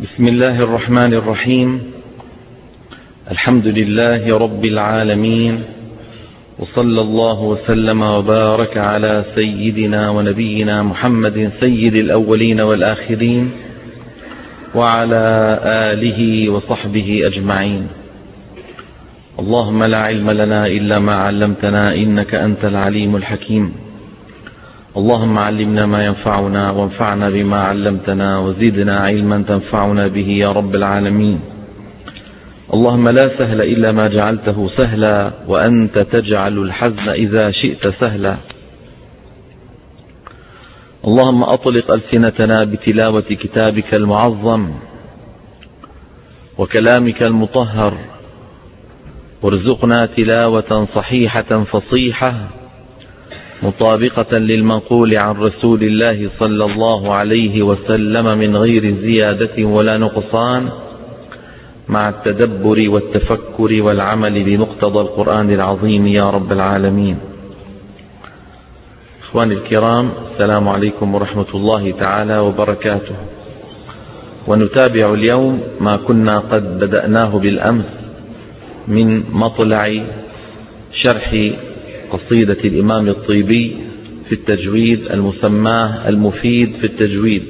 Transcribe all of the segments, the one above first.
بسم الله الرحمن الرحيم. الحمد لله رب العالمين، وصلى الله وسلم وبارك على سيدنا ونبينا محمد سيد الأولين والآخرين وعلى آله وصحبه أجمعين. اللهم لا علم لنا إلا ما علمتنا إنك أنت العليم الحكيم. اللهم علمنا ما ينفعنا وانفعنا بما علمتنا وزدنا علما تنفعنا به يا رب العالمين. اللهم لا سهل إلا ما جعلته سهلا وأنت تجعل الحزن إذا شئت سهلا. اللهم أطلق ألسنتنا بتلاوة كتابك المعظم وكلامك المطهر، وارزقنا تلاوة صحيحة فصيحة مطابقة للمنقول عن رسول الله صلى الله عليه وسلم من غير زيادة ولا نقصان، مع التدبر والتفكر والعمل بمقتضى القرآن العظيم يا رب العالمين. إخواني الكرام، السلام عليكم ورحمة الله تعالى وبركاته. ونتابع اليوم ما كنا قد بدأناه بالأمس من مطلع شرح قصيدة الإمام الطيبي في التجويد المسماه المفيد في التجويد.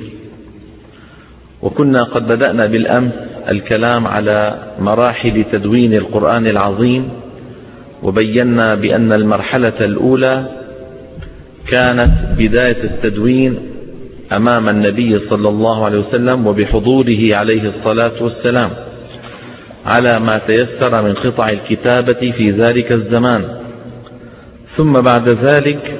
وكنا قد بدأنا بالأمس الكلام على مراحل تدوين القرآن العظيم، وبينا بأن المرحلة الأولى كانت بداية التدوين أمام النبي صلى الله عليه وسلم وبحضوره عليه الصلاة والسلام على ما تيسر من قطع الكتابة في ذلك الزمان. ثم بعد ذلك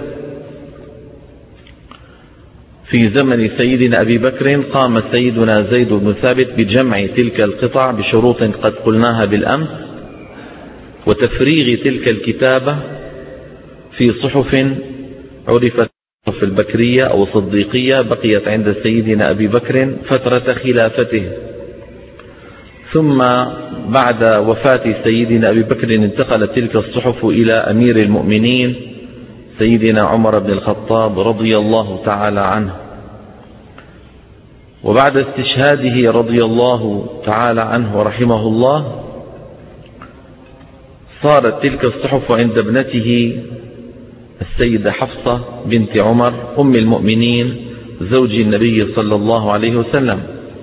في زمن سيدنا أبي بكر قام سيدنا زيد بن ثابت بجمع تلك القطع بشروط قد قلناها بالأمس، وتفريغ تلك الكتابة في صحف عرفت صحف البكرية أو الصديقية، بقيت عند سيدنا أبي بكر فترة خلافته. ثم بعد وفاة سيدنا أبي بكر انتقلت تلك الصحف إلى أمير المؤمنين سيدنا عمر بن الخطاب رضي الله تعالى عنه. وبعد استشهاده رضي الله تعالى عنه ورحمه الله صارت تلك الصحف عند ابنته السيدة حفصة بنت عمر أم المؤمنين زوج النبي صلى الله عليه وسلم.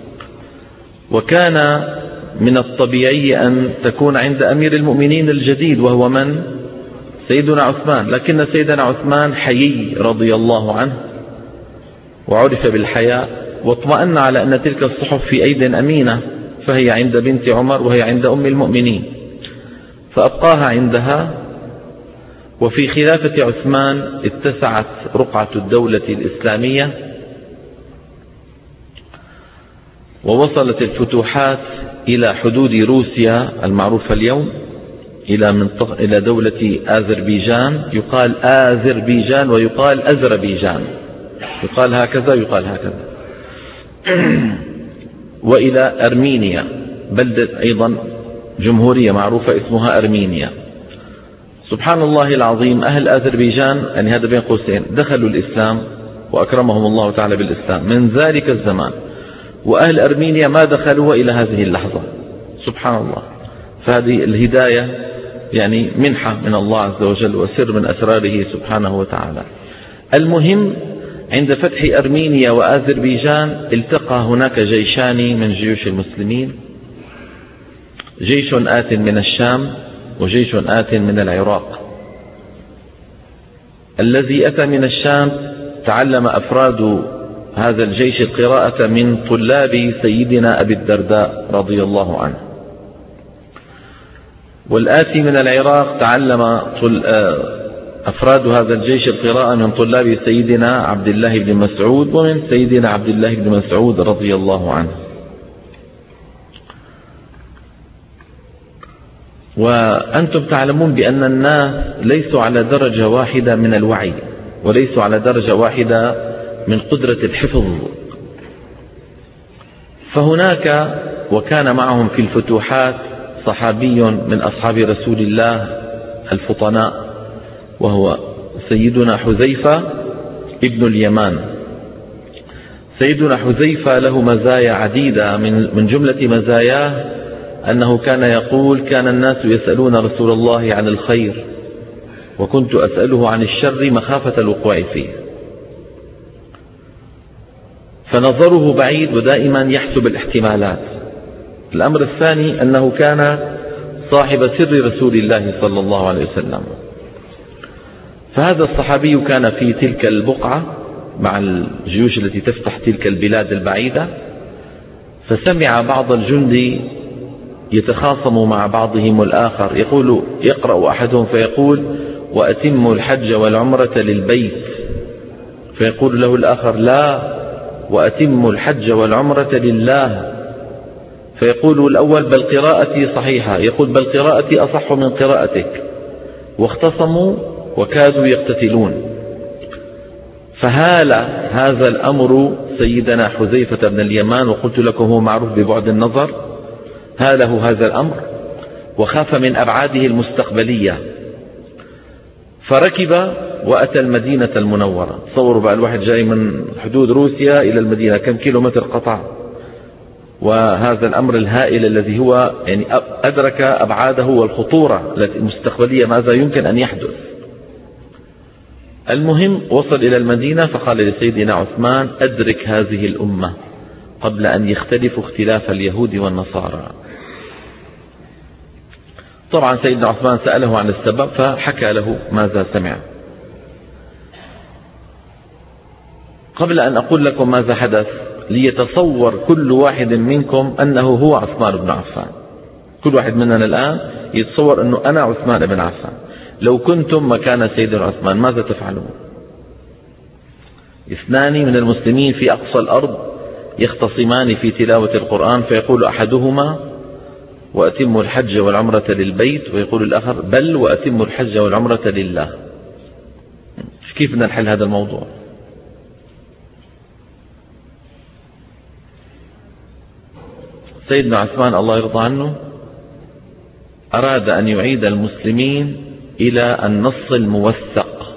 وكان من الطبيعي أن تكون عند أمير المؤمنين الجديد وهو من؟ سيدنا عثمان، لكن سيدنا عثمان حيي رضي الله عنه وعرف بالحياء، واطمأن على أن تلك الصحف في أيد أمينة، فهي عند بنت عمر وهي عند أم المؤمنين، فأبقاها عندها. وفي خلافة عثمان اتسعت رقعة الدولة الإسلامية، ووصلت الفتوحات إلى حدود روسيا المعروفة اليوم، إلى دولة آذربيجان. يقال آذربيجان ويقال أذربيجان، يقال هكذا يقال هكذا. وإلى أرمينيا، بلدة أيضا جمهورية معروفة اسمها أرمينيا. سبحان الله العظيم، أهل آذربيجان يعني هذا بين قوسين دخلوا الإسلام وأكرمهم الله تعالى بالإسلام من ذلك الزمان، وأهل أرمينيا ما دخلوا إلى هذه اللحظة. سبحان الله. فهذه الهداية يعني منحة من الله عز وجل وسر من أسراره سبحانه وتعالى. المهم، عند فتح أرمينيا وآذربيجان التقى هناك جيشان من جيوش المسلمين، جيش آت من الشام وجيش آت من العراق. الذي أتى من الشام تعلم أفراد هذا الجيش القراءة من طلاب سيدنا أبي الدرداء رضي الله عنه. والآتي من العراق تعلم أفراد هذا الجيش القراءة من طلاب سيدنا عبد الله بن مسعود ومن سيدنا عبد الله بن مسعود رضي الله عنه. وأنتم تعلمون بأن الناس ليسوا على درجة واحدة من الوعي، وليسوا على درجة واحدة من قدرة الحفظ. فهناك وكان معهم في الفتوحات صحابي من أصحاب رسول الله الفطناء، وهو سيدنا حذيفة ابن اليمان. سيدنا حذيفة له مزايا عديدة، من جملة مزاياه أنه كان يقول: كان الناس يسألون رسول الله عن الخير وكنت أسأله عن الشر مخافة الوقوع فيه. فنظره بعيد ودائما يحسب الاحتمالات. الأمر الثاني أنه كان صاحب سر رسول الله صلى الله عليه وسلم. فهذا الصحابي كان في تلك البقعة مع الجيوش التي تفتح تلك البلاد البعيدة، فسمع بعض الجند يتخاصم مع بعضهم الآخر، يقرأ أحدهم فيقول: وأتموا الحج والعمرة للبيت، فيقول له الآخر: لا، وأتموا الحج والعمرة لله. فيقول الأول: بل قراءتي صحيحة، يقول: بل قراءتي أصح من قراءتك. واختصموا وكادوا يقتتلون. فهال هذا الأمر سيدنا حذيفة بن اليمان، وقلت لكم هو معروف ببعد النظر، هاله هذا الأمر وخاف من أبعاده المستقبلية، فركب وأتى المدينة المنورة. تصوروا بقى الواحد جاي من حدود روسيا إلى المدينة، كم كيلومتر قطع؟ وهذا الأمر الهائل الذي هو يعني أدرك أبعاده والخطورة المستقبلية، ماذا يمكن أن يحدث. المهم وصل إلى المدينة، فقال لسيدنا عثمان: أدرك هذه الأمة قبل أن يختلفوا اختلاف اليهود والنصارى. طبعا سيدنا عثمان سأله عن السبب، فحكى له ماذا سمع. قبل أن أقول لكم ماذا حدث، ليتصور كل واحد منكم أنه هو عثمان بن عفان. كل واحد مننا الآن يتصور أنه أنا عثمان بن عفان. لو كنتم مكان سيدنا عثمان ماذا تفعلون؟ اثنان من المسلمين في أقصى الأرض يختصمان في تلاوة القرآن، فيقول أحدهما: وأتموا الحج والعمرة للبيت، ويقول الآخر: بل وأتموا الحج والعمرة لله. كيف بدنا نحل هذا الموضوع؟ سيدنا عثمان الله يرضى عنه أراد أن يعيد المسلمين إلى النص الموثق.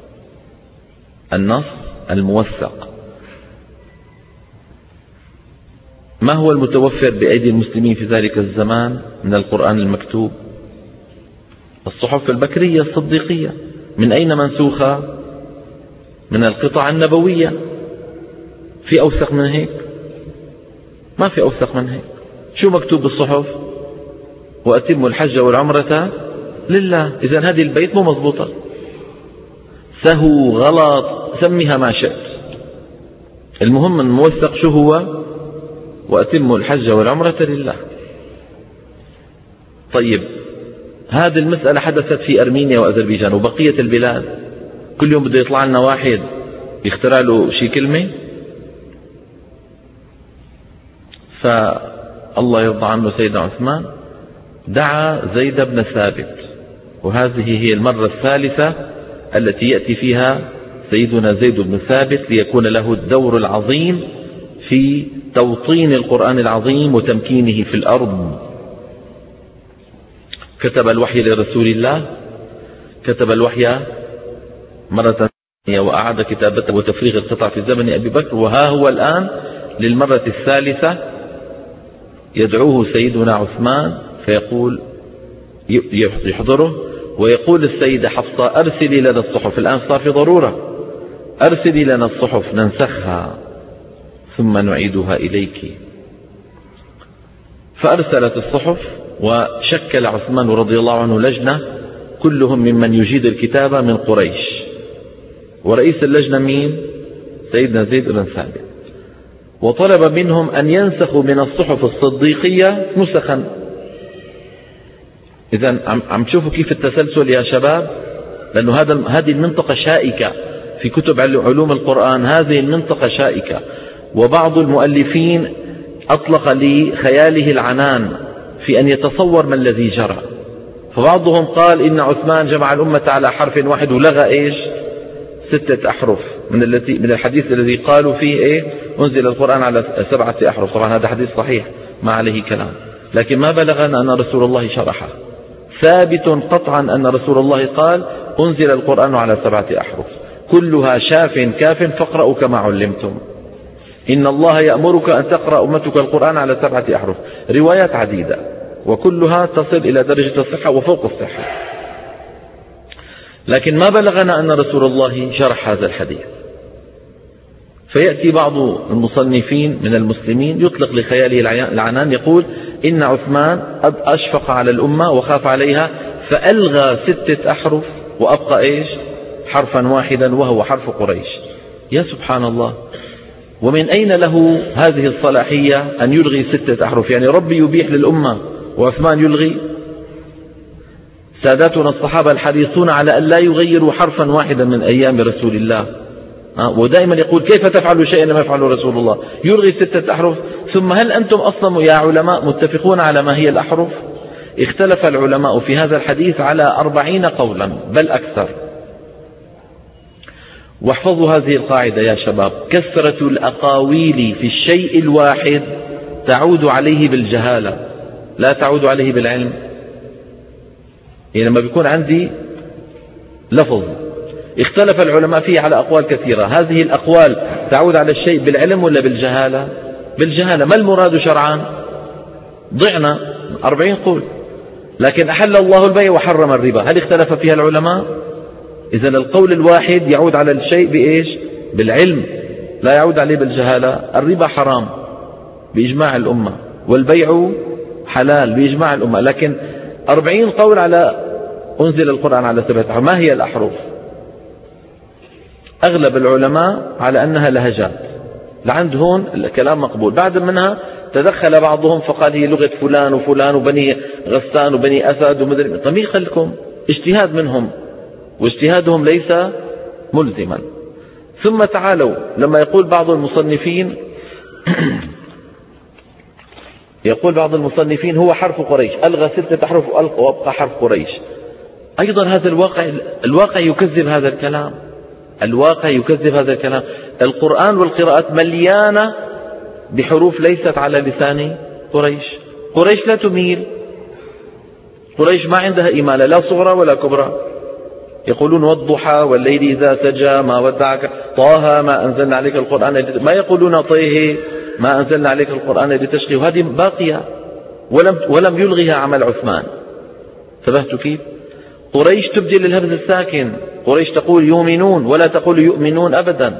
النص الموثق ما هو المتوفر بأيدي المسلمين في ذلك الزمان من القرآن المكتوب؟ الصحف البكرية الصديقية. من أين منسوخة؟ من القطع النبوية. في أوثق من هيك؟ ما في أوثق من هيك. شو مكتوب بالصحف؟ وأتموا الحج والعمرة لله. إذن هذه البيت مو مضبوطة، سهو، غلط، سميها ما شئت. المهم الموثق شو هو؟ وأتموا الحج والعمرة لله. طيب، هذه المسألة حدثت في أرمينيا وأذربيجان وبقية البلاد. كل يوم بده يطلع لنا واحد يخترع له شي كلمة. فالله يرضى عنه سيدنا عثمان دعا زيد بن ثابت، وهذه هي المرة الثالثة التي يأتي فيها سيدنا زيد بن ثابت ليكون له الدور العظيم في توطين القرآن العظيم وتمكينه في الأرض. كتب الوحي لرسول الله، كتب الوحي مرة ثانية وأعاد كتابته وتفريغ القطع في زمن أبي بكر، وها هو الآن للمرة الثالثة يدعوه سيدنا عثمان، فيقول يحضره ويقول السيدة حفصة: أرسلي لنا الصحف. الآن صار في ضرورة، أرسلي لنا الصحف ننسخها ثم نعيدها إليك. فأرسلت الصحف، وشكل عثمان رضي الله عنه لجنة كلهم ممن يجيد الكتابة من قريش، ورئيس اللجنة مين؟ سيدنا زيد بن ثابت. وطلب منهم أن ينسخوا من الصحف الصديقية نسخا. إذن عم تشوفوا كيف التسلسل يا شباب، لأنه هذه المنطقة شائكة في كتب علوم القرآن. هذه المنطقة شائكة، وبعض المؤلفين أطلق لخياله العنان في أن يتصور ما الذي جرى. فبعضهم قال إن عثمان جمع الأمة على حرف واحد ولغى 6 أحرف من الحديث الذي قالوا فيه أنزل القرآن على 7 أحرف. طبعا هذا حديث صحيح ما عليه كلام، لكن ما بلغنا أن رسول الله شرحه. ثابت قطعا أن رسول الله قال أنزل القرآن على 7 أحرف كلها شاف كاف فاقرأوا كما علمتم. إن الله يأمرك أن تقرأ أمتك القرآن على 7 أحرف. روايات عديدة وكلها تصل إلى درجة الصحة وفوق الصحة، لكن ما بلغنا أن رسول الله شرح هذا الحديث. فيأتي بعض المصنفين من المسلمين يطلق لخياله العنان، يقول إن عثمان أشفق على الأمة وخاف عليها فألغى 6 أحرف وأبقى إيش؟ حرفا واحدا وهو حرف قريش. يا سبحان الله، ومن أين له هذه الصلاحية أن يلغي 6 أحرف؟ يعني ربي يبيح للأمة وعثمان يلغي؟ ساداتنا الصحابة الحريصون على أن لا يغيروا حرفا واحدا من أيام رسول الله، ودائما يقول كيف تفعل شيئا لم يفعله رسول الله؟ يلغي 6 أحرف. ثم هل أنتم أصلا يا علماء متفقون على ما هي الأحرف؟ اختلف العلماء في هذا الحديث على 40 قولا بل أكثر. واحفظوا هذه القاعدة يا شباب: كثرة الأقاويل في الشيء الواحد تعود عليه بالجهالة لا تعود عليه بالعلم. يعني لما بيكون عندي لفظ اختلف العلماء فيه على أقوال كثيرة، هذه الأقوال تعود على الشيء بالعلم ولا بالجهالة؟ بالجهالة. ما المراد شرعا؟ ضعنا 40 قول. لكن أحل الله البيع وحرم الربا، هل اختلف فيها العلماء؟ إذا القول الواحد يعود على الشيء بإيش؟ بالعلم، لا يعود عليه بالجهالة. الربا حرام بإجماع الأمة، والبيع حلال بإجماع الأمة. لكن 40 قول على أنزل القرآن على 7 أحرف. ما هي الأحرف؟ أغلب العلماء على أنها لهجات، لعند هون الكلام مقبول. بعد منها تدخل بعضهم فقال هي لغة فلان وفلان وبني غسان وبني أسد ومدري. طيب لكم اجتهاد منهم، واجتهادهم ليس ملزما. ثم تعالوا لما يقول بعض المصنفين يقول بعض المصنفين هو حرف قريش، ألغى 6 أحرف وأبقى حرف قريش. أيضا هذا الواقع يكذب هذا الكلام. الواقع يكذب هذا الكلام. القرآن والقراءات مليانة بحروف ليست على لسان قريش. قريش لا تميل، قريش ما عندها إمالة لا صغرى ولا كبرى. يقولون والضحى والليل إذا سجى ما ودعك طه ما أنزلنا عليك القرآن، ما يقولون طيه ما أنزلنا عليك القرآن لتشقي، وهذه باقية ولم يلغيها عمل عثمان. انتبهتوا كيف؟ قريش تبدل الهمز الساكن، قريش تقول يؤمنون ولا تقول يؤمنون أبدا.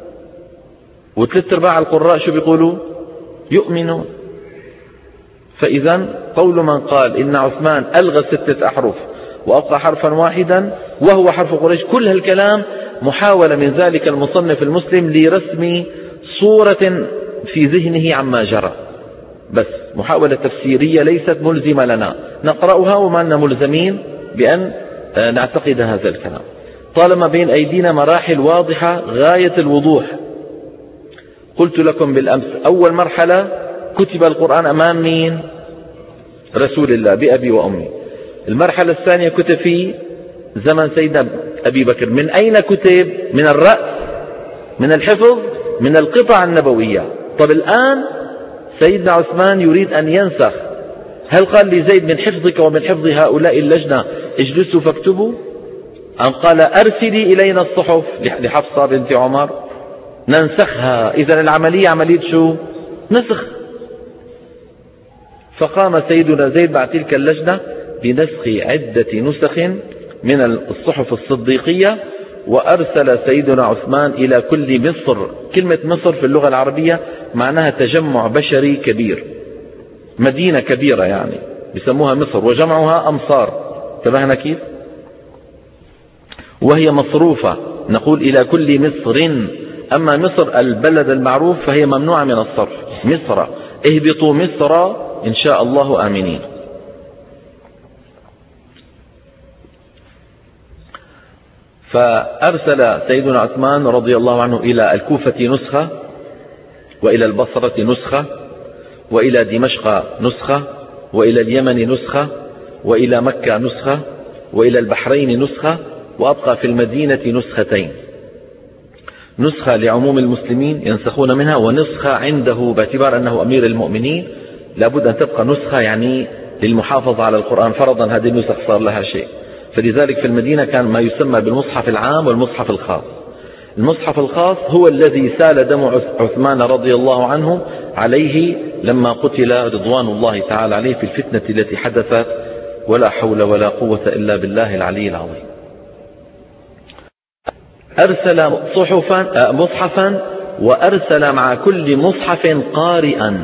و3/4 القراء شو بيقولوا؟ يؤمنون. فإذا قول من قال إن عثمان ألغى 6 أحرف وأبقى حرفا واحدا وهو حرف قريش، كل هالكلام محاولة من ذلك المصنف المسلم لرسم صورة في ذهنه عما جرى، بس محاولة تفسيرية ليست ملزمة لنا، نقرأها وما لنا ملزمين بأن نعتقد هذا الكلام. طالما بين أيدينا مراحل واضحة غاية الوضوح. قلت لكم بالأمس أول مرحلة كتب القرآن أمام مين؟ رسول الله بأبي وأمي. المرحلة الثانية كتب في زمن سيدنا أبي بكر. من أين كتب؟ من الرأس، من الحفظ، من القطع النبوية. طب الآن سيدنا عثمان يريد أن ينسخ، هل قال لزيد من حفظك ومن حفظ هؤلاء اللجنة اجلسوا فاكتبوا، أم قال أرسلي إلينا الصحف لحفصة بنت عمر ننسخها؟ إذن العملية عملية شو؟ نسخ. فقام سيدنا زيد بعد تلك اللجنة بنسخ عدة نسخ من الصحف الصديقية، وأرسل سيدنا عثمان إلى كل مصر. كلمة مصر في اللغة العربية معناها تجمع بشري كبير، مدينة كبيرة يعني بيسموها مصر، وجمعها أمصار. انتبهنا كيف؟ وهي مصروفة، نقول إلى كل مصر. أما مصر البلد المعروف فهي ممنوعة من الصرف. مصر، اهبطوا مصر إن شاء الله آمنين. فأرسل سيدنا عثمان رضي الله عنه إلى الكوفة نسخة، وإلى البصرة نسخة، وإلى دمشق نسخة، وإلى اليمن نسخة، وإلى مكة نسخة، وإلى البحرين نسخة، وأبقى في المدينة نسختين، نسخة لعموم المسلمين ينسخون منها، ونسخة عنده باعتبار أنه أمير المؤمنين لابد أن تبقى نسخة يعني للمحافظة على القرآن فرضا. هذه النسخ صار لها شيء، فلذلك في المدينة كان ما يسمى بالمصحف العام والمصحف الخاص. المصحف الخاص هو الذي سال دم عثمان رضي الله عنه عليه لما قتل رضوان الله تعالى عليه في الفتنة التي حدثت، ولا حول ولا قوة إلا بالله العلي العظيم. أرسل مصحفا وأرسل مع كل مصحف قارئا.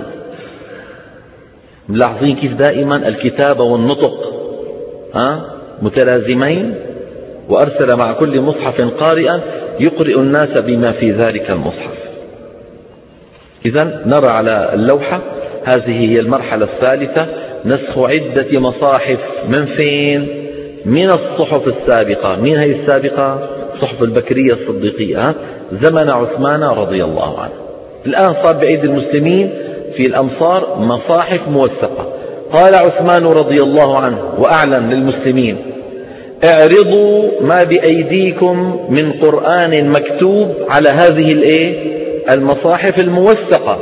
ملاحظين كيف دائما الكتابة والنطق متلازمين. وأرسل مع كل مصحف قارئا يقرئ الناس بما في ذلك المصحف. إذن نرى على اللوحة هذه هي المرحلة الثالثة، نسخ عدة مصاحف. من فين؟ من الصحف السابقة. من هي السابقة؟ صحف البكرية الصديقية زمن عثمان رضي الله عنه. الآن صار بأيدي المسلمين في الأمصار مصاحف موثقة. قال عثمان رضي الله عنه وأعلن للمسلمين: اعرضوا ما بأيديكم من قرآن مكتوب على هذه المصاحف الموثقة،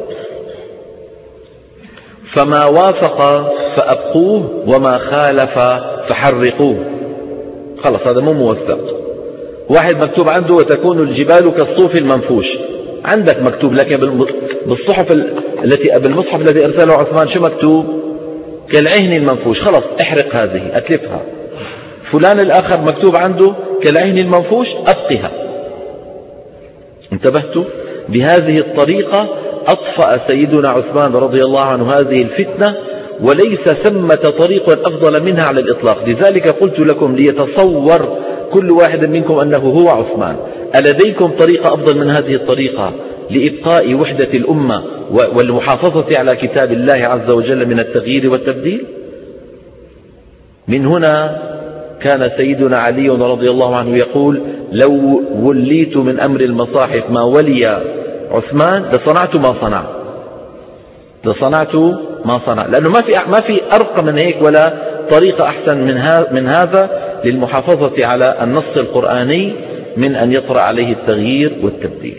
فما وافق فأبقوه وما خالف فحرقوه. خلص هذا مو موثق. واحد مكتوب عنده: وتكون الجبال كالصوف المنفوش. عندك مكتوب، لكن بالصحف التي بالمصحف الذي أرسله عثمان شو مكتوب؟ كالعهن المنفوش. خلص احرق هذه، أتلفها. فلان الآخر مكتوب عنده كالعهن المنفوش، أبقها. انتبهتوا؟ بهذه الطريقة أطفأ سيدنا عثمان رضي الله عنه هذه الفتنة، وليس ثمة طريق أفضل منها على الإطلاق. لذلك قلت لكم ليتصور كل واحد منكم أنه هو عثمان. ألديكم طريقة أفضل من هذه الطريقة لإبقاء وحدة الأمة والمحافظة على كتاب الله عز وجل من التغيير والتبديل؟ من هنا كان سيدنا علي رضي الله عنه يقول: لو وليت من أمر المصاحف ما ولي عثمان لصنعت ما صنع، لأنه ما في أرقى من هيك ولا طريقة أحسن من هذا للمحافظة على النص القرآني من أن يطرأ عليه التغيير والتبديل.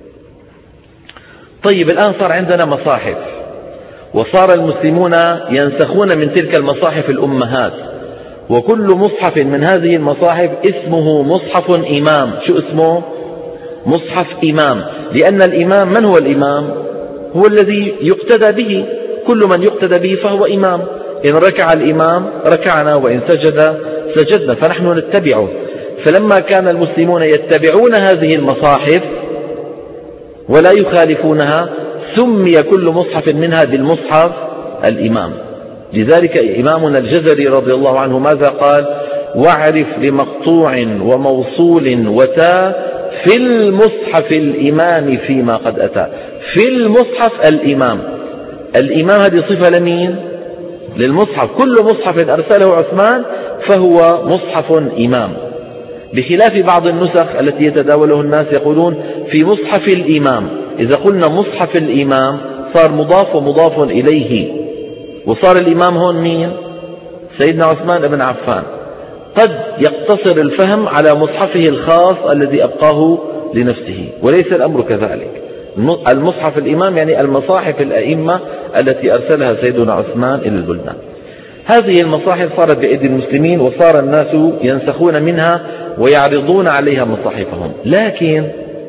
طيب، الآن صار عندنا مصاحف، وصار المسلمون ينسخون من تلك المصاحف الأمهات، وكل مصحف من هذه المصاحف اسمه مصحف إمام. شو اسمه؟ مصحف إمام. لأن الإمام، من هو الإمام؟ هو الذي يقتدى به. كل من يقتدى به فهو إمام. إن ركع الإمام ركعنا، وإن سجد سجدنا، فنحن نتبعه. فلما كان المسلمون يتبعون هذه المصاحف ولا يخالفونها، سمي كل مصحف منها بالمصحف الإمام. لذلك إمامنا الجزري رضي الله عنه ماذا قال؟ واعرف لمقطوع وموصول وتاء في المصحف الإمام فيما قد أتى. في المصحف الإمام. الإمام هذه صفة لمين؟ للمصحف. كل مصحف أرسله عثمان فهو مصحف إمام، بخلاف بعض النسخ التي يتداوله الناس يقولون في مصحف الإمام. إذا قلنا مصحف الإمام صار مضاف ومضاف إليه، وصار الإمام هون مين؟ سيدنا عثمان بن عفان. قد يقتصر الفهم على مصحفه الخاص الذي أبقاه لنفسه، وليس الأمر كذلك. المصحف الإمام يعني المصاحف الأئمة التي أرسلها سيدنا عثمان إلى البلدان. هذه المصاحف صارت بأيدي المسلمين، وصار الناس ينسخون منها ويعرضون عليها مصاحفهم. لكن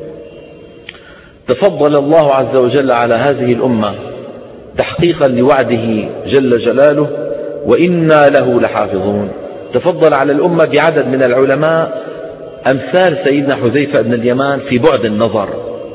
تفضل الله عز وجل على هذه الأمة تحقيقا لوعده جل جلاله: وإنا له لحافظون. تفضل على الأمة بعدد من العلماء أمثال سيدنا حذيفة بن اليمان في بعد النظر.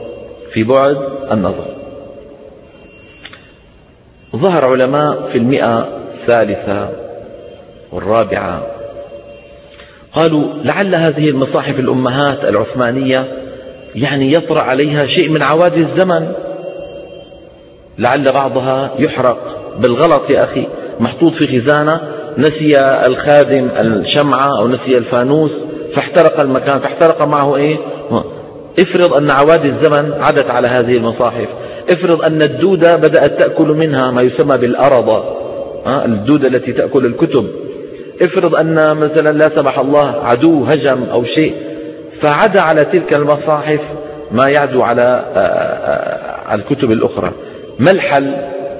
ظهر علماء في 100 والرابعة قالوا لعل هذه المصاحف الأمهات العثمانية يعني يطرأ عليها شيء من عوادث الزمن، لعل بعضها يحرق بالغلط. يا أخي، محطوط في خزانة، نسي الخادم الشمعة أو نسي الفانوس فاحترق المكان، فاحترق معه افرض أن عوادث الزمن عدت على هذه المصاحف. افرض أن الدودة بدأت تأكل منها، ما يسمى بالأرضة، الدودة التي تأكل الكتب. افرض أن مثلا لا سمح الله عدو هجم أو شيء، فعدا على تلك المصاحف ما يعدو على الكتب الأخرى. ما الحل؟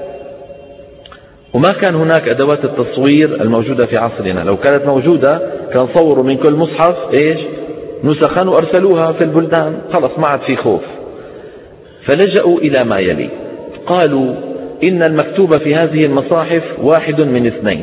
وما كان هناك أدوات التصوير الموجودة في عصرنا. لو كانت موجودة كان صوروا من كل مصحف نسخا وأرسلوها في البلدان، خلص ما عاد في خوف. فلجأوا إلى ما يلي، قالوا إن المكتوب في هذه المصاحف واحد من اثنين: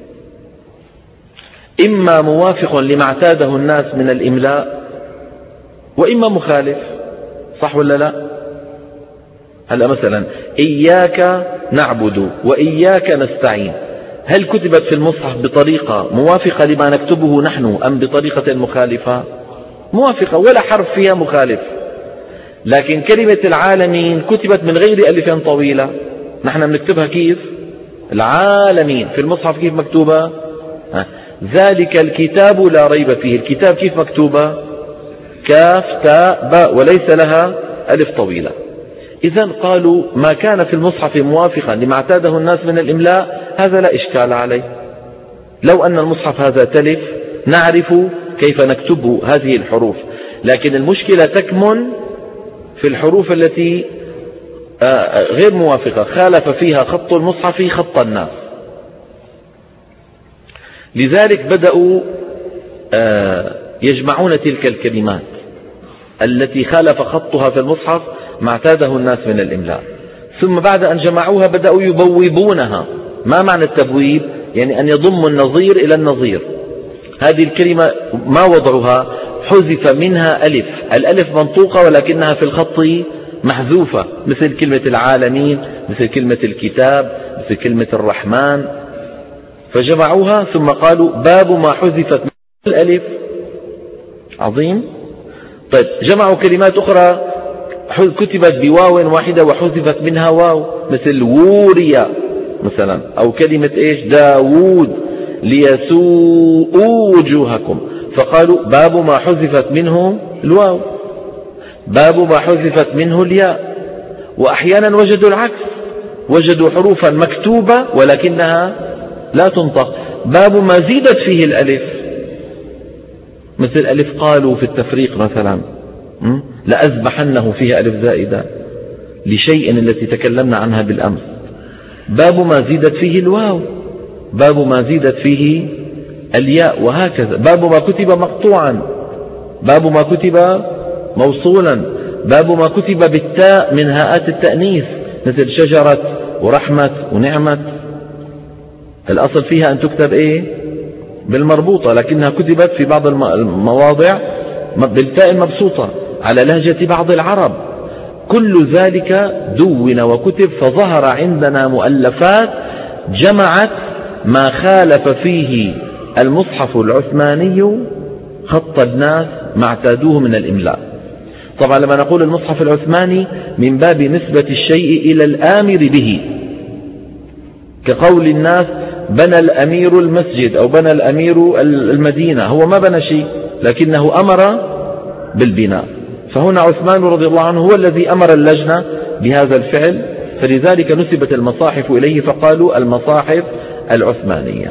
إما موافق لما اعتاده الناس من الإملاء، وإما مخالف. صح ولا لا؟ هلأ مثلا إياك نعبد وإياك نستعين، هل كتبت في المصحف بطريقة موافقة لما نكتبه نحن أم بطريقة مخالفة؟ موافقة، ولا حرف فيها مخالف. لكن كلمة العالمين كتبت من غير ألف طويلة، نحن بنكتبها كيف؟ العالمين. في المصحف كيف مكتوبة؟ ذلك الكتاب لا ريب فيه. الكتاب كيف مكتوبة؟ كاف تاء باء وليس لها ألف طويلة. إذن قالوا ما كان في المصحف موافقا لما اعتاده الناس من الإملاء هذا لا إشكال عليه. لو أن المصحف هذا تلف نعرف كيف نكتب هذه الحروف، لكن المشكلة تكمن في الحروف التي غير موافقة، خالف فيها خط المصحف خط الناس. لذلك بدأوا يجمعون تلك الكلمات التي خالف خطها في المصحف ما اعتاده الناس من الإملاء، ثم بعد أن جمعوها بدأوا يبوبونها. ما معنى التبويب؟ يعني أن يضم النظير إلى النظير. هذه الكلمة ما وضعها؟ حذف منها ألف، الألف منطوقة ولكنها في الخط محذوفة، مثل كلمة العالمين، مثل كلمة الكتاب، مثل كلمة الرحمن. فجمعوها ثم قالوا باب ما حذفت من الألف. عظيم. طيب جمعوا كلمات أخرى كتبت بواو واحدة وحذفت منها واو، مثل ووريا مثلا، أو كلمة إيش؟ داود، ليسوءوا وجوهكم، فقالوا باب ما حذفت منه الواو، باب ما حذفت منه الياء. وأحيانا وجدوا العكس، وجدوا حروفا مكتوبة ولكنها لا تنطق، باب ما زيدت فيه الألف، مثل ألف قالوا في التفريق مثلا، لأذبحنه فيها ألف زائدة لشيء التي تكلمنا عنها بالأمس. باب ما زيدت فيه الواو، باب ما زيدت فيه الياء، وهكذا. باب ما كتب مقطوعا، باب ما كتب موصولا، باب ما كتب بالتاء من هاءات التأنيث، مثل شجرة ورحمة ونعمة. الأصل فيها أن تكتب إيه؟ بالمربوطة، لكنها كتبت في بعض المواضع بالتاء المبسوطة على لهجة بعض العرب. كل ذلك دون وكتب، فظهر عندنا مؤلفات جمعت ما خالف فيه المصحف العثماني خط الناس ما اعتادوه من الإملاء. طبعا لما نقول المصحف العثماني من باب نسبة الشيء إلى الآمر به، كقول الناس بنى الأمير المسجد أو بنى الأمير المدينة، هو ما بنى شيء لكنه أمر بالبناء. فهنا عثمان رضي الله عنه هو الذي أمر اللجنة بهذا الفعل، فلذلك نسبت المصاحف إليه فقالوا المصاحف العثمانية.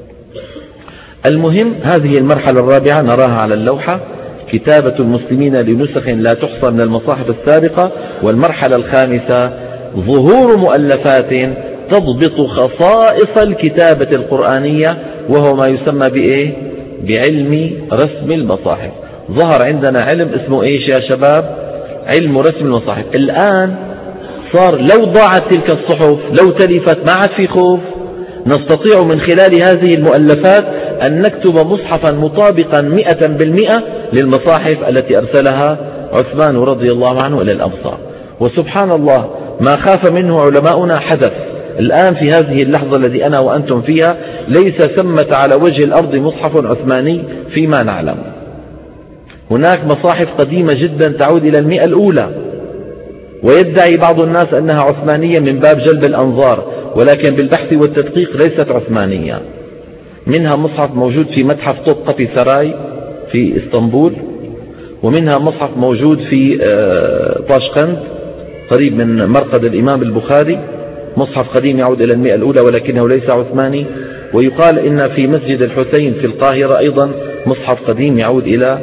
المهم هذه المرحلة الرابعة نراها على اللوحة: كتابة المسلمين لنسخ لا تحصى من المصاحف السابقة. والمرحلة الخامسة: ظهور مؤلفات تضبط خصائص الكتابة القرآنية، وهو ما يسمى بإيه؟ بعلم رسم المصاحف. ظهر عندنا علم اسمه إيش يا شباب؟ علم رسم المصاحف. الآن صار لو ضاعت تلك الصحف، لو تلفت، ما عاد في خوف، نستطيع من خلال هذه المؤلفات أن نكتب مصحفا مطابقا 100% للمصاحف التي أرسلها عثمان رضي الله عنه إلى الأمصار. وسبحان الله ما خاف منه علماؤنا حدث. الآن في هذه اللحظة التي أنا وأنتم فيها ليس ثمة على وجه الأرض مصحف عثماني فيما نعلم. هناك مصاحف قديمة جدا تعود إلى 100 الأولى، ويدعي بعض الناس أنها عثمانية من باب جلب الأنظار، ولكن بالبحث والتدقيق ليست عثمانية. منها مصحف موجود في متحف طوبقابي سراي في اسطنبول، ومنها مصحف موجود في طاشقند قريب من مرقد الإمام البخاري، مصحف قديم يعود إلى 100 الأولى ولكنه ليس عثماني. ويقال إن في مسجد الحسين في القاهرة أيضا مصحف قديم يعود إلى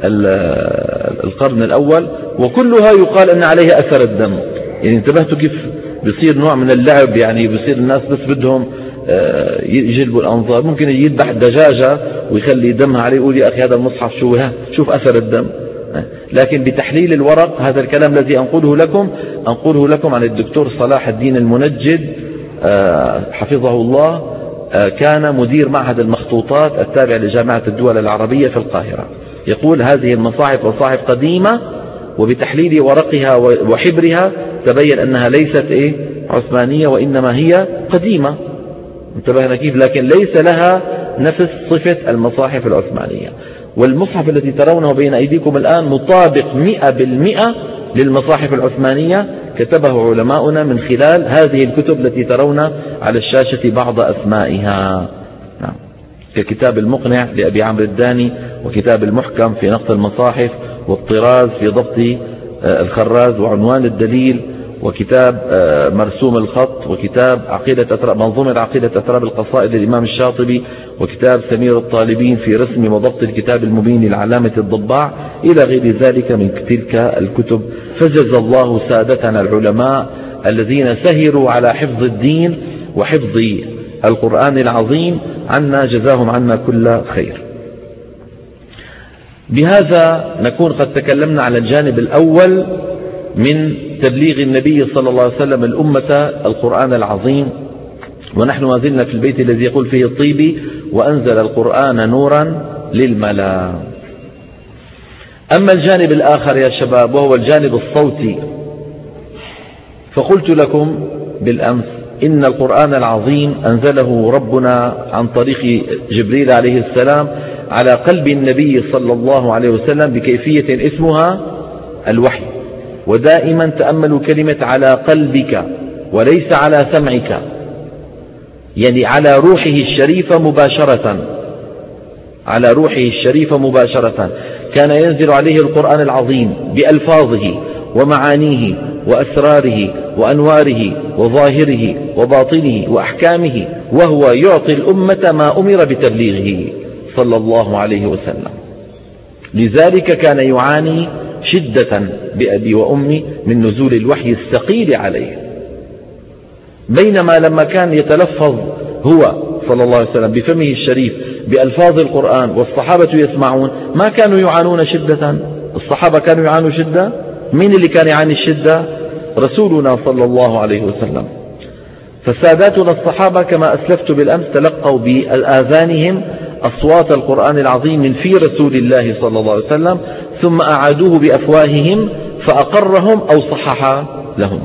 القرن الأول، وكلها يقال أن عليها أثر الدم. يعني انتبهتوا كيف بيصير نوع من اللعب، يعني بيصير الناس بس بدهم يجلب الأنظار، ممكن يذبح دجاجة ويخلي دمها عليه ويقول يا أخي هذا المصحف شوف أثر الدم. لكن بتحليل الورق، هذا الكلام الذي أنقله لكم عن الدكتور صلاح الدين المنجد حفظه الله، كان مدير معهد المخطوطات التابع لجامعة الدول العربية في القاهرة. يقول هذه المصاحف مصاحف قديمة، وبتحليل ورقها وحبرها تبين أنها ليست عثمانية وإنما هي قديمة. انتبهنا كيف؟ لكن ليس لها نفس صفة المصاحف العثمانية. والمصحف الذي ترونه بين أيديكم الآن مطابق 100% للمصاحف العثمانية، كتبه علماؤنا من خلال هذه الكتب التي ترون على الشاشة بعض أسمائها، ككتاب المقنع لأبي عمرو الداني، وكتاب المحكم في نقط المصاحف، والطراز في ضبط الخراز، وعنوان الدليل، وكتاب مرسوم الخط، وكتاب منظومة عقيدة أتراب القصائد للإمام الشاطبي، وكتاب سمير الطالبين في رسم وضبط الكتاب المبين للعلامة الضباع، إلى غير ذلك من تلك الكتب. فجزى الله سادتنا العلماء الذين سهروا على حفظ الدين وحفظ القرآن العظيم عنا، جزاهم عنا كل خير. بهذا نكون قد تكلمنا على الجانب الأول من تبليغ النبي صلى الله عليه وسلم الأمة القرآن العظيم، ونحن ما زلنا في البيت الذي يقول فيه الطيبي: وأنزل القرآن نورا للملا. أما الجانب الآخر يا شباب وهو الجانب الصوتي، فقلت لكم بالأمس إن القرآن العظيم أنزله ربنا عن طريق جبريل عليه السلام على قلب النبي صلى الله عليه وسلم بكيفية اسمها الوحي. ودائما تأملوا كلمة على قلبك وليس على سمعك، يعني على روحه الشريفة مباشرة، على روحه الشريفة مباشرة. كان ينزل عليه القرآن العظيم بألفاظه ومعانيه وأسراره وأنواره وظاهره وباطنه وأحكامه، وهو يعطي الأمة ما أمر بتبليغه صلى الله عليه وسلم. لذلك كان يعاني شدة بأبي وأمي من نزول الوحي الثقيل عليه، بينما لما كان يتلفظ هو صلى الله عليه وسلم بفمه الشريف بألفاظ القرآن والصحابة يسمعون ما كانوا يعانون شدة. الصحابة كانوا يعانوا شدة؟ مين اللي كان يعاني الشدة؟ رسولنا صلى الله عليه وسلم. فساداتنا الصحابة كما أسلفت بالأمس تلقوا بآذانهم أصوات القرآن العظيم من في رسول الله صلى الله عليه وسلم، ثم أعادوه بأفواههم فأقرهم أو صحح لهم.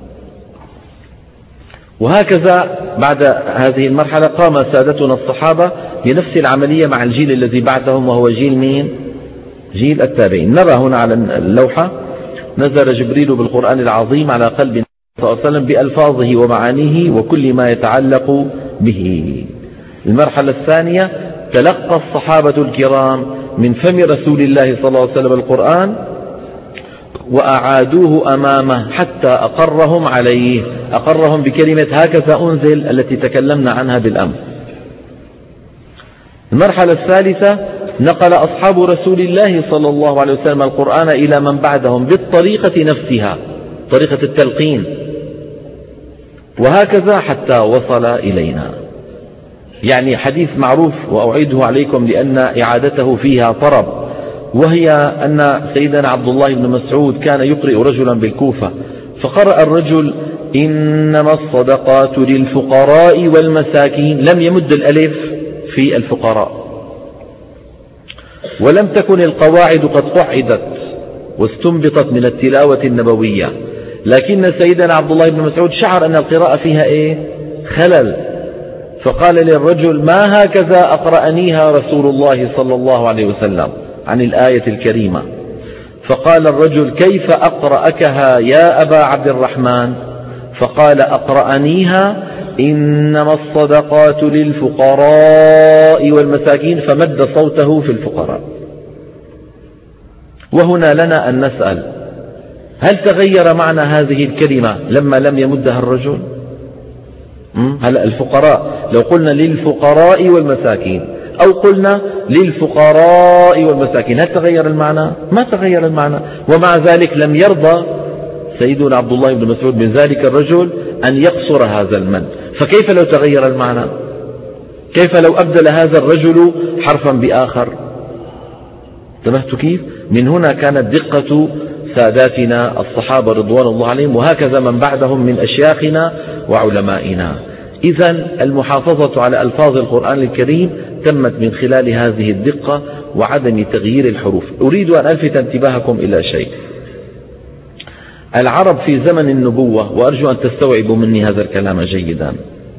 وهكذا بعد هذه المرحلة قام سادتنا الصحابة بنفس العملية مع الجيل الذي بعدهم، وهو جيل مين؟ جيل التابعين. نرى هنا على اللوحة: نزل جبريل بالقرآن العظيم على قلب النبي صلى الله عليه وسلم بألفاظه ومعانيه وكل ما يتعلق به. المرحلة الثانية: تلقى الصحابة الكرام من فم رسول الله صلى الله عليه وسلم القرآن وأعادوه أمامه حتى أقرهم عليه، أقرهم بكلمة هكذا أنزل التي تكلمنا عنها بالأمس. المرحلة الثالثة: نقل أصحاب رسول الله صلى الله عليه وسلم القرآن إلى من بعدهم بالطريقة نفسها، طريقة التلقين، وهكذا حتى وصل إلينا. يعني حديث معروف وأعيده عليكم لأن إعادته فيها طرب، وهي أن سيدنا عبد الله بن مسعود كان يقرئ رجلا بالكوفة، فقرأ الرجل: إنما الصدقات للفقراء والمساكين، لم يمد الألف في الفقراء، ولم تكن القواعد قد قعدت واستنبطت من التلاوة النبوية، لكن سيدنا عبد الله بن مسعود شعر أن القراءة فيها خلل، فقال للرجل: ما هكذا أقرأنيها رسول الله صلى الله عليه وسلم عن الآية الكريمة. فقال الرجل: كيف أقرأكها يا أبا عبد الرحمن؟ فقال: أقرأنيها إنما الصدقات للفقراء والمساكين، فمد صوته في الفقراء. وهنا لنا أن نسأل: هل تغير معنى هذه الكلمة لما لم يمدها الرجل؟ هلأ الفقراء لو قلنا للفقراء والمساكين أو قلنا للفقراء والمساكين هل تغير المعنى؟ ما تغير المعنى. ومع ذلك لم يرضى سيدنا عبد الله بن مسعود من ذلك الرجل أن يقصر هذا المد، فكيف لو تغير المعنى؟ كيف لو أبدل هذا الرجل حرفا بآخر؟ انتبهت كيف؟ من هنا كانت دقة ساداتنا الصحابة رضوان الله عليهم، وهكذا من بعدهم من أشياخنا وعلمائنا. إذن المحافظة على ألفاظ القرآن الكريم تمت من خلال هذه الدقة وعدم تغيير الحروف. أريد أن ألفت انتباهكم إلى شيء. العرب في زمن النبوة، وأرجو أن تستوعبوا مني هذا الكلام جيدا،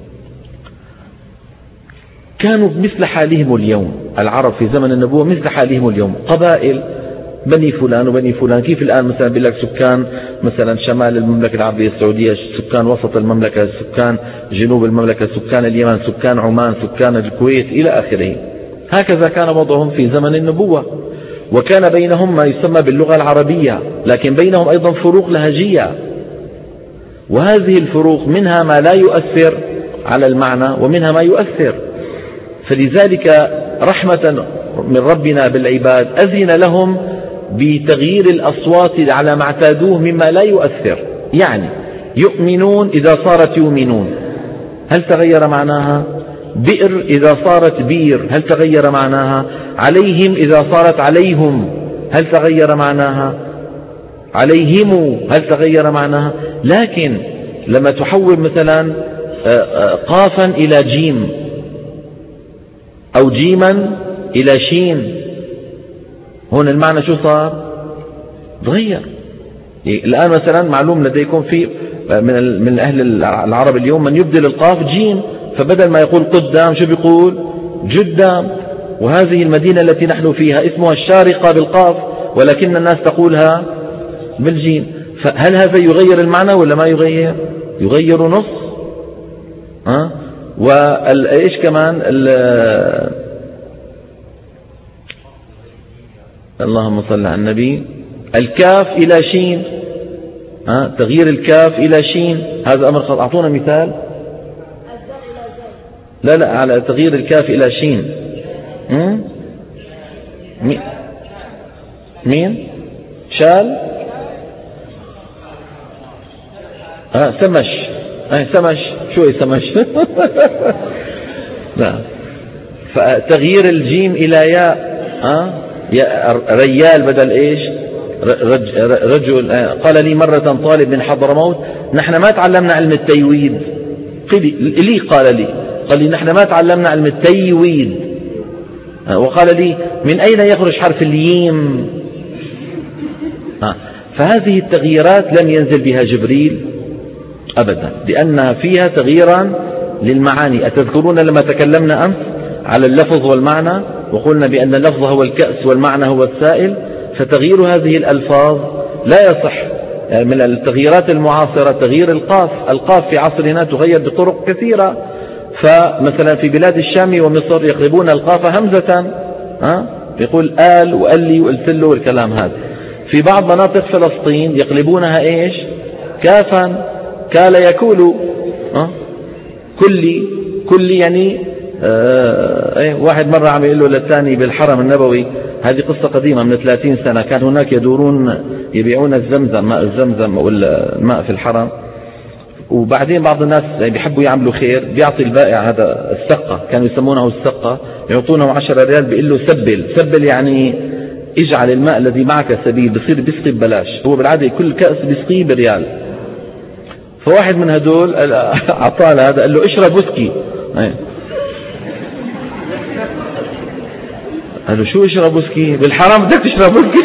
كانوا مثل حالهم اليوم. العرب في زمن النبوة مثل حالهم اليوم، قبائل بني فلان وبني فلان. كيف الآن مثلا بيقول لك سكان مثلا شمال المملكة العربية السعودية، سكان وسط المملكة، سكان جنوب المملكة، سكان اليمن، سكان عمان، سكان الكويت إلى آخره. هكذا كان وضعهم في زمن النبوة، وكان بينهم ما يسمى باللغة العربية، لكن بينهم أيضا فروق لهجية، وهذه الفروق منها ما لا يؤثر على المعنى ومنها ما يؤثر. فلذلك رحمة من ربنا بالعباد أذن لهم بتغيير الأصوات على ما اعتادوه مما لا يؤثر. يعني يؤمنون إذا صارت يؤمنون، هل تغير معناها؟ بئر إذا صارت بير، هل تغير معناها؟ عليهم إذا صارت عليهم، هل تغير معناها؟ عليهم، هل تغير معناها؟ لكن لما تحول مثلا قافا إلى جيم أو جيما إلى شين، هون المعنى شو صار؟ تغير. الآن مثلا معلوم لديكم في من أهل العرب اليوم من يبدل القاف جيم، فبدل ما يقول قدام شو بيقول؟ جدام. وهذه المدينة التي نحن فيها اسمها الشارقة بالقاف، ولكن الناس تقولها بالجيم. فهل هذا يغير المعنى ولا ما يغير؟ يغير نص. وإيش كمان اللهم صل على النبي، الكاف إلى شين، تغيير الكاف إلى شين، هذا أمر خطأ. أعطونا مثال. لا على تغيير الكاف إلى شين. مين؟ شال؟ سمش. سمش. شو سمش؟ لا. فتغيير الجيم إلى ياء، ريال بدل إيش؟ رجل. قال لي مرة طالب من حضرموت: نحن ما تعلمنا علم التيويد. قال لي نحن ما تعلمنا علم التيويد. وقال لي: من أين يخرج حرف الييم؟ فهذه التغييرات لم ينزل بها جبريل أبدا، لأنها فيها تغييرا للمعاني. أتذكرون لما تكلمنا أمس على اللفظ والمعنى وقلنا بأن اللفظ هو الكأس والمعنى هو السائل؟ فتغيير هذه الألفاظ لا يصح. من التغييرات المعاصرة تغيير القاف في عصرنا تغير بطرق كثيرة. فمثلا في بلاد الشام ومصر يقلبون القاف همزة، يقول آل وألي وألسلو والكلام هذا. في بعض مناطق فلسطين يقلبونها إيش؟ كافا، كال يكول، كلي يعني واحد مرة عم يقول له للثاني بالحرم النبوي، هذه قصة قديمة من 30 سنة، كان هناك يدورون يبيعون الزمزم، ماء الزمزم والماء في الحرم، وبعدين بعض الناس بيحبوا يعملوا خير، بيعطي البائع هذا السقة، كانوا يسمونه السقة، يعطونه 10 ريال، بيقول له سبل يعني اجعل الماء الذي معك سبيل، بصير بيسقي ببلاش. هو بالعادة كل كأس بيسقيه بريال. فواحد من هدول أعطاه هذا، قال له اشرب ويسكي. قال له شو اشرب ويسكي؟ بالحرام بدك تشرب ويسكي؟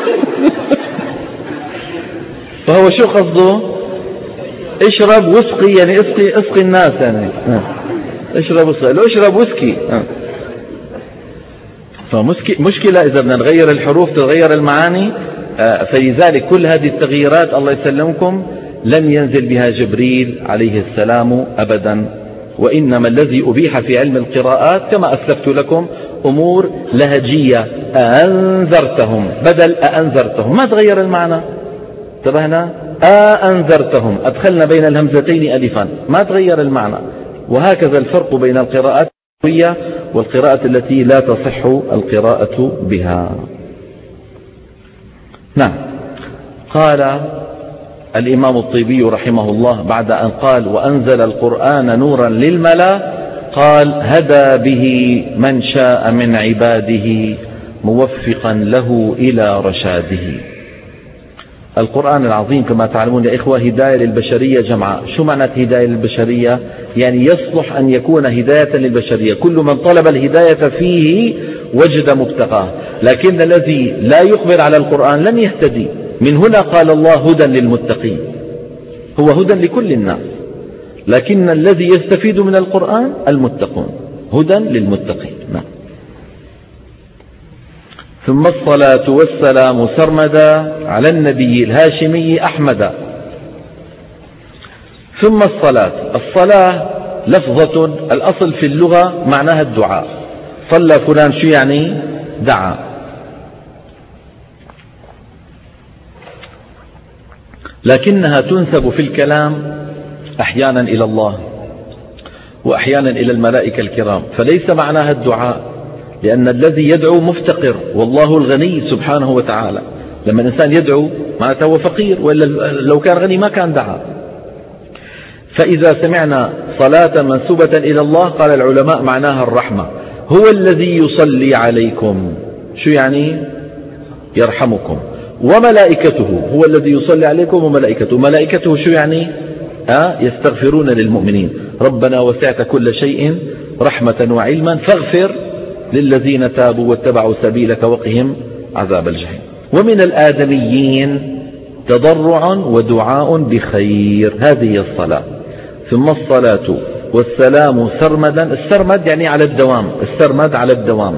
فهو شو قصده؟ اشرب ويسكي يعني اسقي الناس، يعني اشرب ويسكي. قال له اشرب ويسكي. فمشكلة إذا بدنا نغير الحروف تتغير المعاني. فلذلك كل هذه التغييرات الله يسلمكم لم ينزل بها جبريل عليه السلام أبدا، وإنما الذي أبيح في علم القراءات كما أسلفت لكم أمور لهجية. أنذرتهم بدل أنذرتهم، ما تغير المعنى. انتبهنا؟ أنذرتهم أدخلنا بين الهمزتين ألفا، ما تغير المعنى. وهكذا الفرق بين القراءات القوية والقراءة التي لا تصح القراءة بها. نعم. قال الإمام الطيبي رحمه الله بعد أن قال وأنزل القرآن نورا للملا قال هدى به من شاء من عباده موفقا له إلى رشاده. القرآن العظيم كما تعلمون يا إخوة هداية للبشرية جمعاء. شو معنى هداية للبشرية؟ يعني يصلح أن يكون هداية للبشرية، كل من طلب الهداية فيه وجد مبتغاه، لكن الذي لا يقبل على القرآن لن يهتدي. من هنا قال الله هدى للمتقين، هو هدى لكل الناس، لكن الذي يستفيد من القرآن المتقون، هدى للمتقين. نعم. ثم الصلاة والسلام سرمدا على النبي الهاشمي أحمد. ثم الصلاة لفظة الأصل في اللغة معناها الدعاء. صلى فلان شو يعني؟ دعا. لكنها تنسب في الكلام أحيانا إلى الله وأحيانا إلى الملائكة الكرام، فليس معناها الدعاء، لأن الذي يدعو مفتقر والله الغني سبحانه وتعالى. لما الإنسان يدعو معناته هو فقير، وإلا لو كان غني ما كان دعا. فإذا سمعنا صلاة منسوبة إلى الله قال العلماء معناها الرحمة. هو الذي يصلي عليكم، شو يعني؟ يرحمكم. وملائكته، هو الذي يصلي عليكم وملائكته. ملائكته شو يعني؟ يستغفرون للمؤمنين. ربنا وسعت كل شيء رحمة وعلما فاغفر للذين تابوا واتبعوا سبيلك وقهم عذاب الجحيم. ومن الآدميين تضرع ودعاء بخير، هذه الصلاة. ثم الصلاة والسلام سرمدا، السرمد يعني على الدوام، السرمد على الدوام،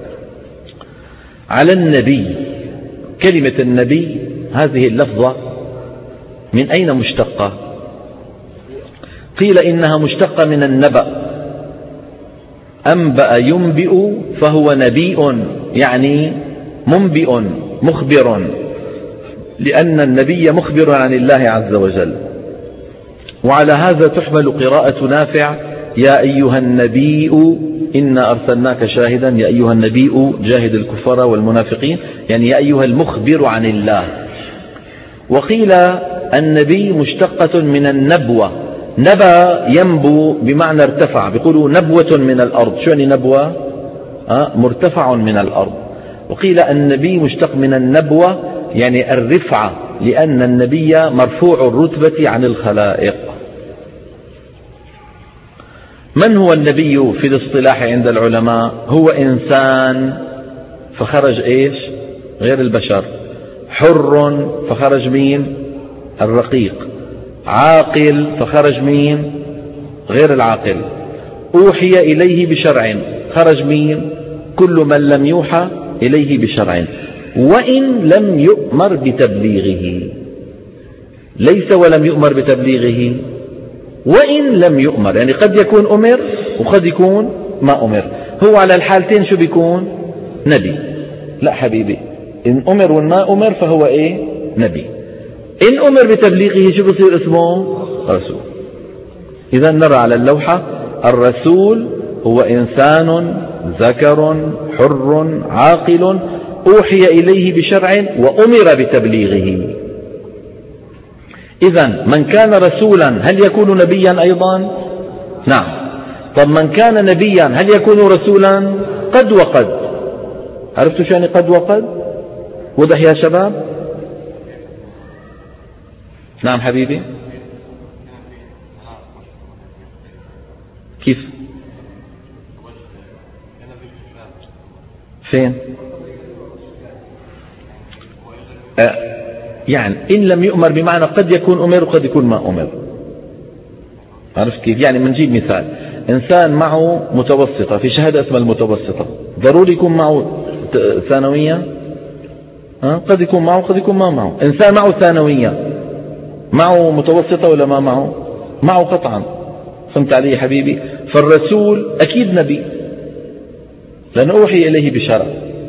على النبي. كلمة النبي هذه اللفظة من أين مشتقة؟ قيل إنها مشتقة من النبأ، أنبأ ينبئ فهو نبيء، يعني منبئ مخبر، لأن النبي مخبر عن الله عز وجل. وعلى هذا تحمل قراءة نافع يا أيها النبي إنا أرسلناك شاهدا، يا أيها النبي جاهد الكفار والمنافقين، يعني يا أيها المخبر عن الله. وقيل النبي مشتقة من النبوة، نبى ينبو بمعنى ارتفع، بيقولوا نبوة من الأرض. شو يعني نبوة؟ مرتفع من الأرض. وقيل النبي مشتق من النبوة يعني الرفعة، لأن النبي مرفوع الرتبة عن الخلائق. من هو النبي في الاصطلاح عند العلماء؟ هو إنسان فخرج إيش؟ غير البشر. حر فخرج مين؟ الرقيق. عاقل فخرج مين؟ غير العاقل. أوحي إليه بشرع، خرج مين؟ كل من لم يوحى إليه بشرع، وإن لم يؤمر بتبليغه. ليس ولم يؤمر بتبليغه، وإن لم يؤمر، يعني قد يكون أمر وقد يكون ما أمر. هو على الحالتين شو بيكون؟ نبي. لا حبيبي، إن أمر وما أمر فهو إيه؟ نبي. إن أمر بتبليغه شو بصير اسمه؟ رسول. إذا نرى على اللوحة الرسول هو إنسان ذكر حر عاقل أوحي إليه بشرع وأمر بتبليغه. إذا من كان رسولا هل يكون نبيا أيضا؟ نعم. طب من كان نبيا هل يكون رسولا؟ قد وقد. عرفتوا شو يعني قد وقد؟ وضح يا شباب؟ نعم حبيبي. كيف؟ فين؟ يعني إن لم يؤمر بمعنى قد يكون أمر وقد يكون ما أمر. عرفت كيف؟ يعني بنجيب مثال، إنسان معه متوسطة، في شهادة اسمها المتوسطة، ضروري يكون معه ثانوية؟ قد يكون معه قد يكون ما معه. إنسان معه ثانوية معه متوسطة ولا ما معه؟ معه قطعا. فهمت علي حبيبي؟ فالرسول أكيد نبي لأنه أوحي إليه بشرع.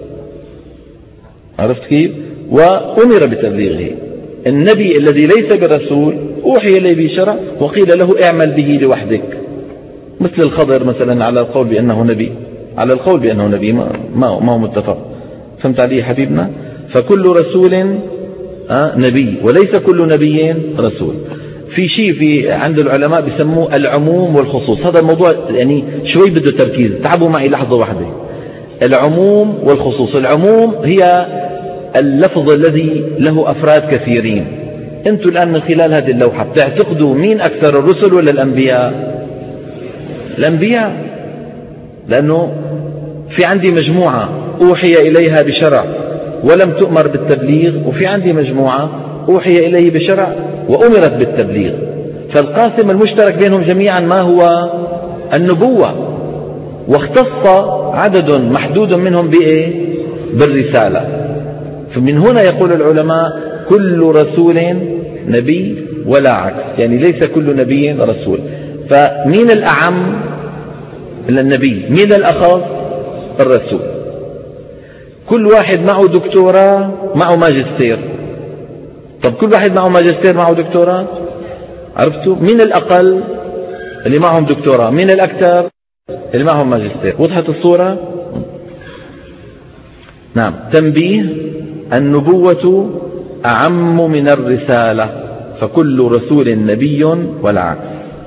عرفت كيف؟ وأمر بتبليغه. النبي الذي ليس برسول أوحي إليه بشرع وقيل له اعمل به لوحدك، مثل الخضر مثلا، على القول بأنه نبي، على القول بأنه نبي ما هو متفق. فهمت علي حبيبنا؟ فكل رسول نبي، وليس كل نبي رسول. في شيء عند العلماء بيسموه العموم والخصوص. هذا الموضوع يعني شوي بده تركيز، تعبوا معي لحظة واحدة. العموم والخصوص. العموم هي اللفظ الذي له أفراد كثيرين. أنتم الآن من خلال هذه اللوحة بتعتقدوا مين أكثر، الرسل ولا الأنبياء؟ الأنبياء، لأنه في عندي مجموعة أوحي إليها بشرع ولم تؤمر بالتبليغ، وفي عندي مجموعة أوحي إليه بشرع وأمرت بالتبليغ. فالقاسم المشترك بينهم جميعا ما هو؟ النبوة. واختص عدد محدود منهم بإيه؟ بالرسالة. فمن هنا يقول العلماء كل رسول نبي ولا عكس، يعني ليس كل نبي رسول. فمين الأعم؟ النبي. مين الأخص؟ الرسول. كل واحد معه دكتوراه معه ماجستير. طب كل واحد معه ماجستير معه دكتوراه، عرفتوا؟ مين الأقل؟ اللي معهم دكتوراه. مين الأكثر؟ اللي معهم ماجستير. وضحت الصورة؟ نعم. تنبيه: النبوة أعم من الرسالة، فكل رسول نبي ولا عكس.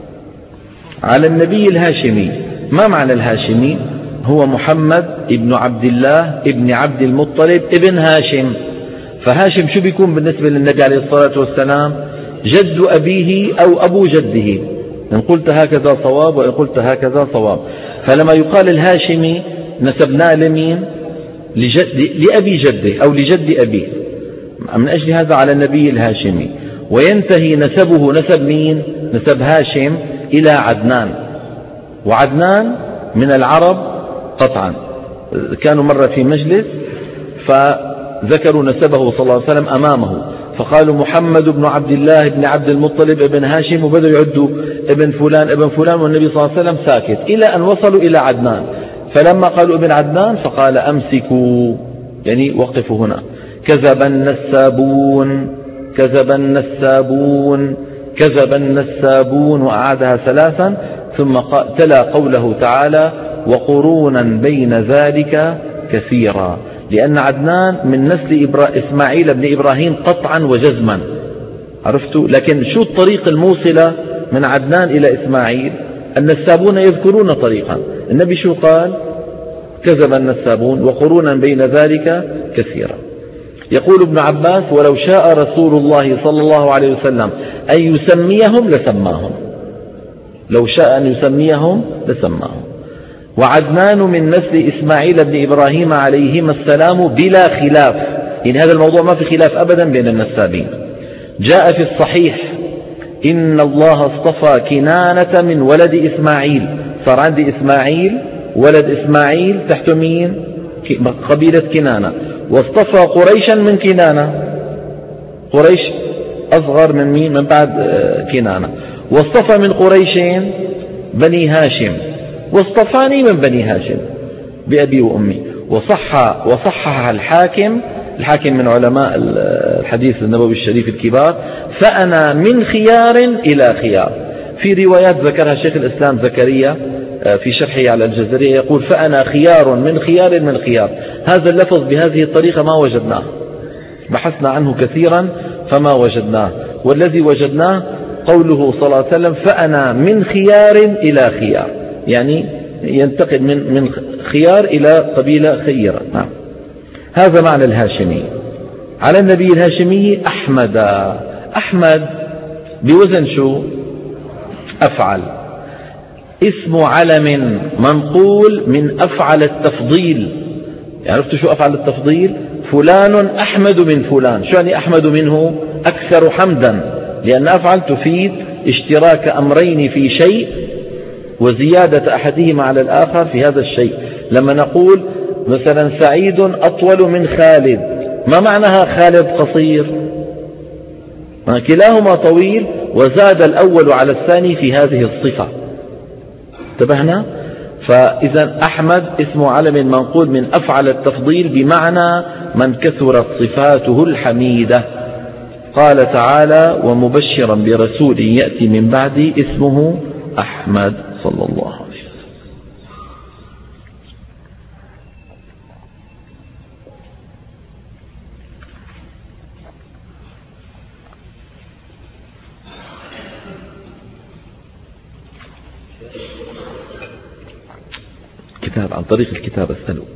على النبي الهاشمي. ما معنى الهاشمي؟ هو محمد ابن عبد الله ابن عبد المطلب ابن هاشم. فهاشم شو بيكون بالنسبة للنبي عليه الصلاة والسلام؟ جد أبيه أو أبو جده، إن قلت هكذا صواب وإن قلت هكذا صواب. فلما يقال الهاشمي نسبناه لمين؟ لأبي جده أو لجد أبيه. من أجل هذا على النبي الهاشمي. وينتهي نسبه، نسب مين؟ نسب هاشم إلى عدنان، وعدنان من العرب قطعا. كانوا مرة في مجلس فذكروا نسبه صلى الله عليه وسلم أمامه، فقالوا محمد بن عبد الله بن عبد المطلب ابن هاشم، وبدأوا يعدوا ابن فلان ابن فلان، والنبي صلى الله عليه وسلم ساكت إلى أن وصلوا إلى عدنان. فلما قالوا ابن عدنان فقال أمسكوا، يعني وقفوا هنا. كذب النسابون كذب النسابون كذب النسابون، وأعادها ثلاثا، ثم تلا قوله تعالى وقرونا بين ذلك كثيرا، لأن عدنان من نسل إسماعيل بن إبراهيم قطعا وجزما، عرفتوا؟ لكن شو الطريق الموصلة من عدنان إلى إسماعيل؟ النسابون يذكرون طريقا. النبي شو قال؟ كذب النسابون وقرونا بين ذلك كثيرا. يقول ابن عباس ولو شاء رسول الله صلى الله عليه وسلم أن يسميهم لسماهم، لو شاء أن يسميهم لسماهم. وعدنان من نسل إسماعيل بن إبراهيم عليهما السلام بلا خلاف، يعني هذا الموضوع ما في خلاف أبدا بين النسابين. جاء في الصحيح إن الله اصطفى كنانة من ولد إسماعيل، صار عندي إسماعيل ولد إسماعيل تحت مين؟ قبيلة كنانة. واصطفى قريشا من كنانة، قريش أصغر من مين؟ من بعد كنانة. واصطفى من قريشين بني هاشم، واصطفاني من بني هاشم بأبي وأمي. وصحح الحاكم من علماء الحديث النبوي الشريف الكبار: فأنا من خيار إلى خيار. في روايات ذكرها شيخ الإسلام زكريا في شرحه على الجزرية، يقول فأنا خيار من خيار من خيار. هذا اللفظ بهذه الطريقة ما وجدناه، بحثنا عنه كثيرا فما وجدناه، والذي وجدناه قوله صلى الله عليه وسلم فأنا من خيار إلى خيار، يعني ينتقل من خيار إلى قبيلة خيرة. نعم. هذا معنى الهاشمي. على النبي الهاشمي أحمد. أحمد بوزن شو؟ أفعل. اسم علم منقول من أفعل التفضيل. عرفتوا شو أفعل التفضيل؟ فلان أحمد من فلان. شو يعني أحمد منه؟ أكثر حمدا، لأن أفعل تفيد اشتراك أمرين في شيء وزيادة أحدهما على الآخر في هذا الشيء. لما نقول مثلا سعيد أطول من خالد، ما معناها خالد قصير؟ كلاهما طويل وزاد الأول على الثاني في هذه الصفة. انتبهنا؟ فإذا أحمد اسم علم منقول من أفعل التفضيل بمعنى من كثرت صفاته الحميدة. قال تعالى ومبشرا برسول يأتي من بعدي اسمه أحمد صلى الله عليه وسلم. الكتاب، عن طريق الكتاب أسأله.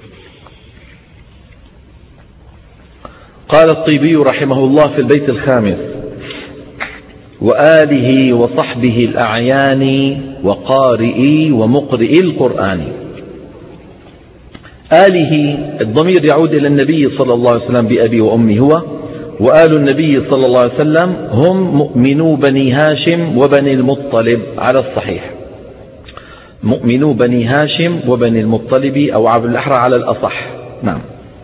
قال الطيبي رحمه الله في البيت الخامس: وآله وصحبه الأعيان وقارئي ومقرئي القرآن. آله الضمير يعود إلى النبي صلى الله عليه وسلم بأبي وأمي هو، وآل النبي صلى الله عليه وسلم هم مؤمنو بني هاشم وبني المطلب على الصحيح، مؤمنو بني هاشم وبني المطلب أو عبد الأحرى على الأصح. نعم.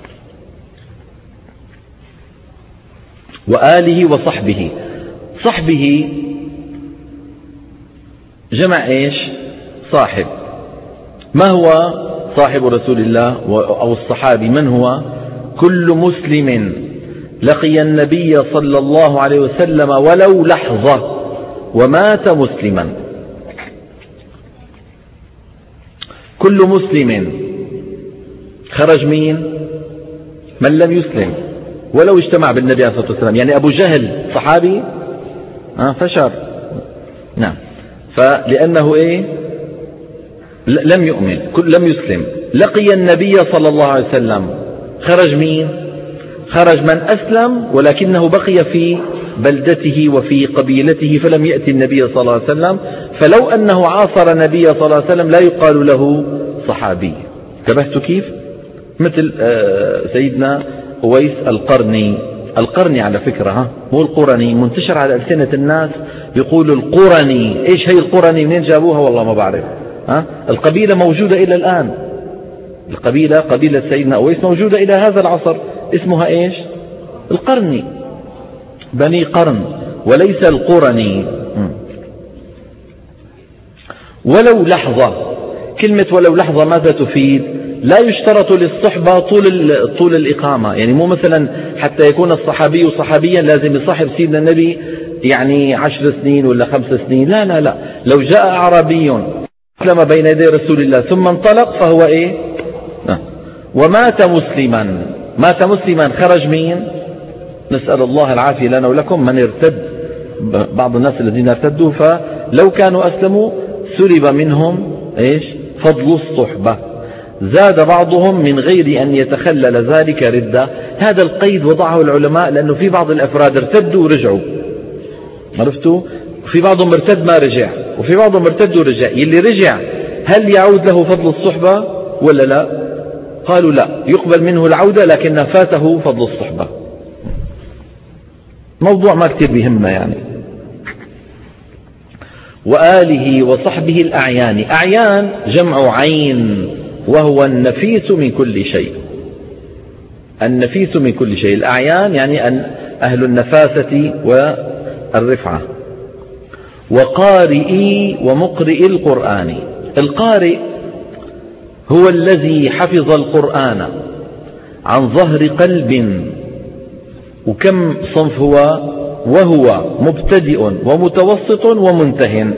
وآله وصحبه، صحبه جمع إيش؟ صاحب. ما هو صاحب رسول الله أو الصحابي؟ من هو؟ كل مسلم لقي النبي صلى الله عليه وسلم ولو لحظة ومات مسلما. كل مسلم خرج مين؟ من لم يسلم ولو اجتمع بالنبي عليه الصلاة والسلام. يعني أبو جهل صحابي فشر. نعم. فلأنه إيه؟ لم يؤمن، لم يسلم. لقي النبي صلى الله عليه وسلم، خرج مين؟ خرج من أسلم ولكنه بقي في بلدته وفي قبيلته فلم يأتي النبي صلى الله عليه وسلم، فلو أنه عاصر النبي صلى الله عليه وسلم لا يقال له صحابي. انتبهت كيف؟ مثل سيدنا أويس القرني على فكرة، مو القرني، منتشر على ألسنة الناس يقول القرني. إيش هي القرني؟ منين جابوها؟ والله ما بعرف. القبيلة موجودة إلى الآن، قبيلة سيدنا أويس موجودة إلى هذا العصر، اسمها إيش؟ القرني، بني قرن، وليس القرني. ولو لحظة، كلمة ولو لحظة ماذا تفيد؟ لا يشترط للصحبة طول الإقامة. يعني مو مثلا حتى يكون الصحابي صحابيا لازم يصاحب سيدنا النبي يعني 10 سنين ولا 5 سنين. لا لا لا، لو جاء أعرابي أسلم بين يدي رسول الله ثم انطلق فهو إيه؟ ومات مسلما خرج مين؟ نسأل الله العافية لنا ولكم. من ارتد، بعض الناس الذين ارتدوا فلو كانوا أسلموا سلب منهم إيش؟ فضل الصحبة. زاد بعضهم من غير أن يتخلل ذلك ردة. هذا القيد وضعه العلماء لأنه في بعض الأفراد ارتدوا ورجعوا، عرفتوا؟ في بعضهم ارتد ما رجع، وفي بعضهم ارتد ورجع. يلي رجع هل يعود له فضل الصحبة ولا لا؟ قالوا لا، يقبل منه العودة لكن فاته فضل الصحبة. موضوع ما كتير بيهمنا يعني. وآله وصحبه الأعيان، أعيان جمع عين، وهو النفيس من كل شيء. النفيس من كل شيء، الأعيان يعني أهل النفاسة والرفعة. وقارئي ومقرئي القرآن، القارئ هو الذي حفظ القرآن عن ظهر قلب. وكم صنف هو؟ وهو مبتدئ ومتوسط ومنتهٍ.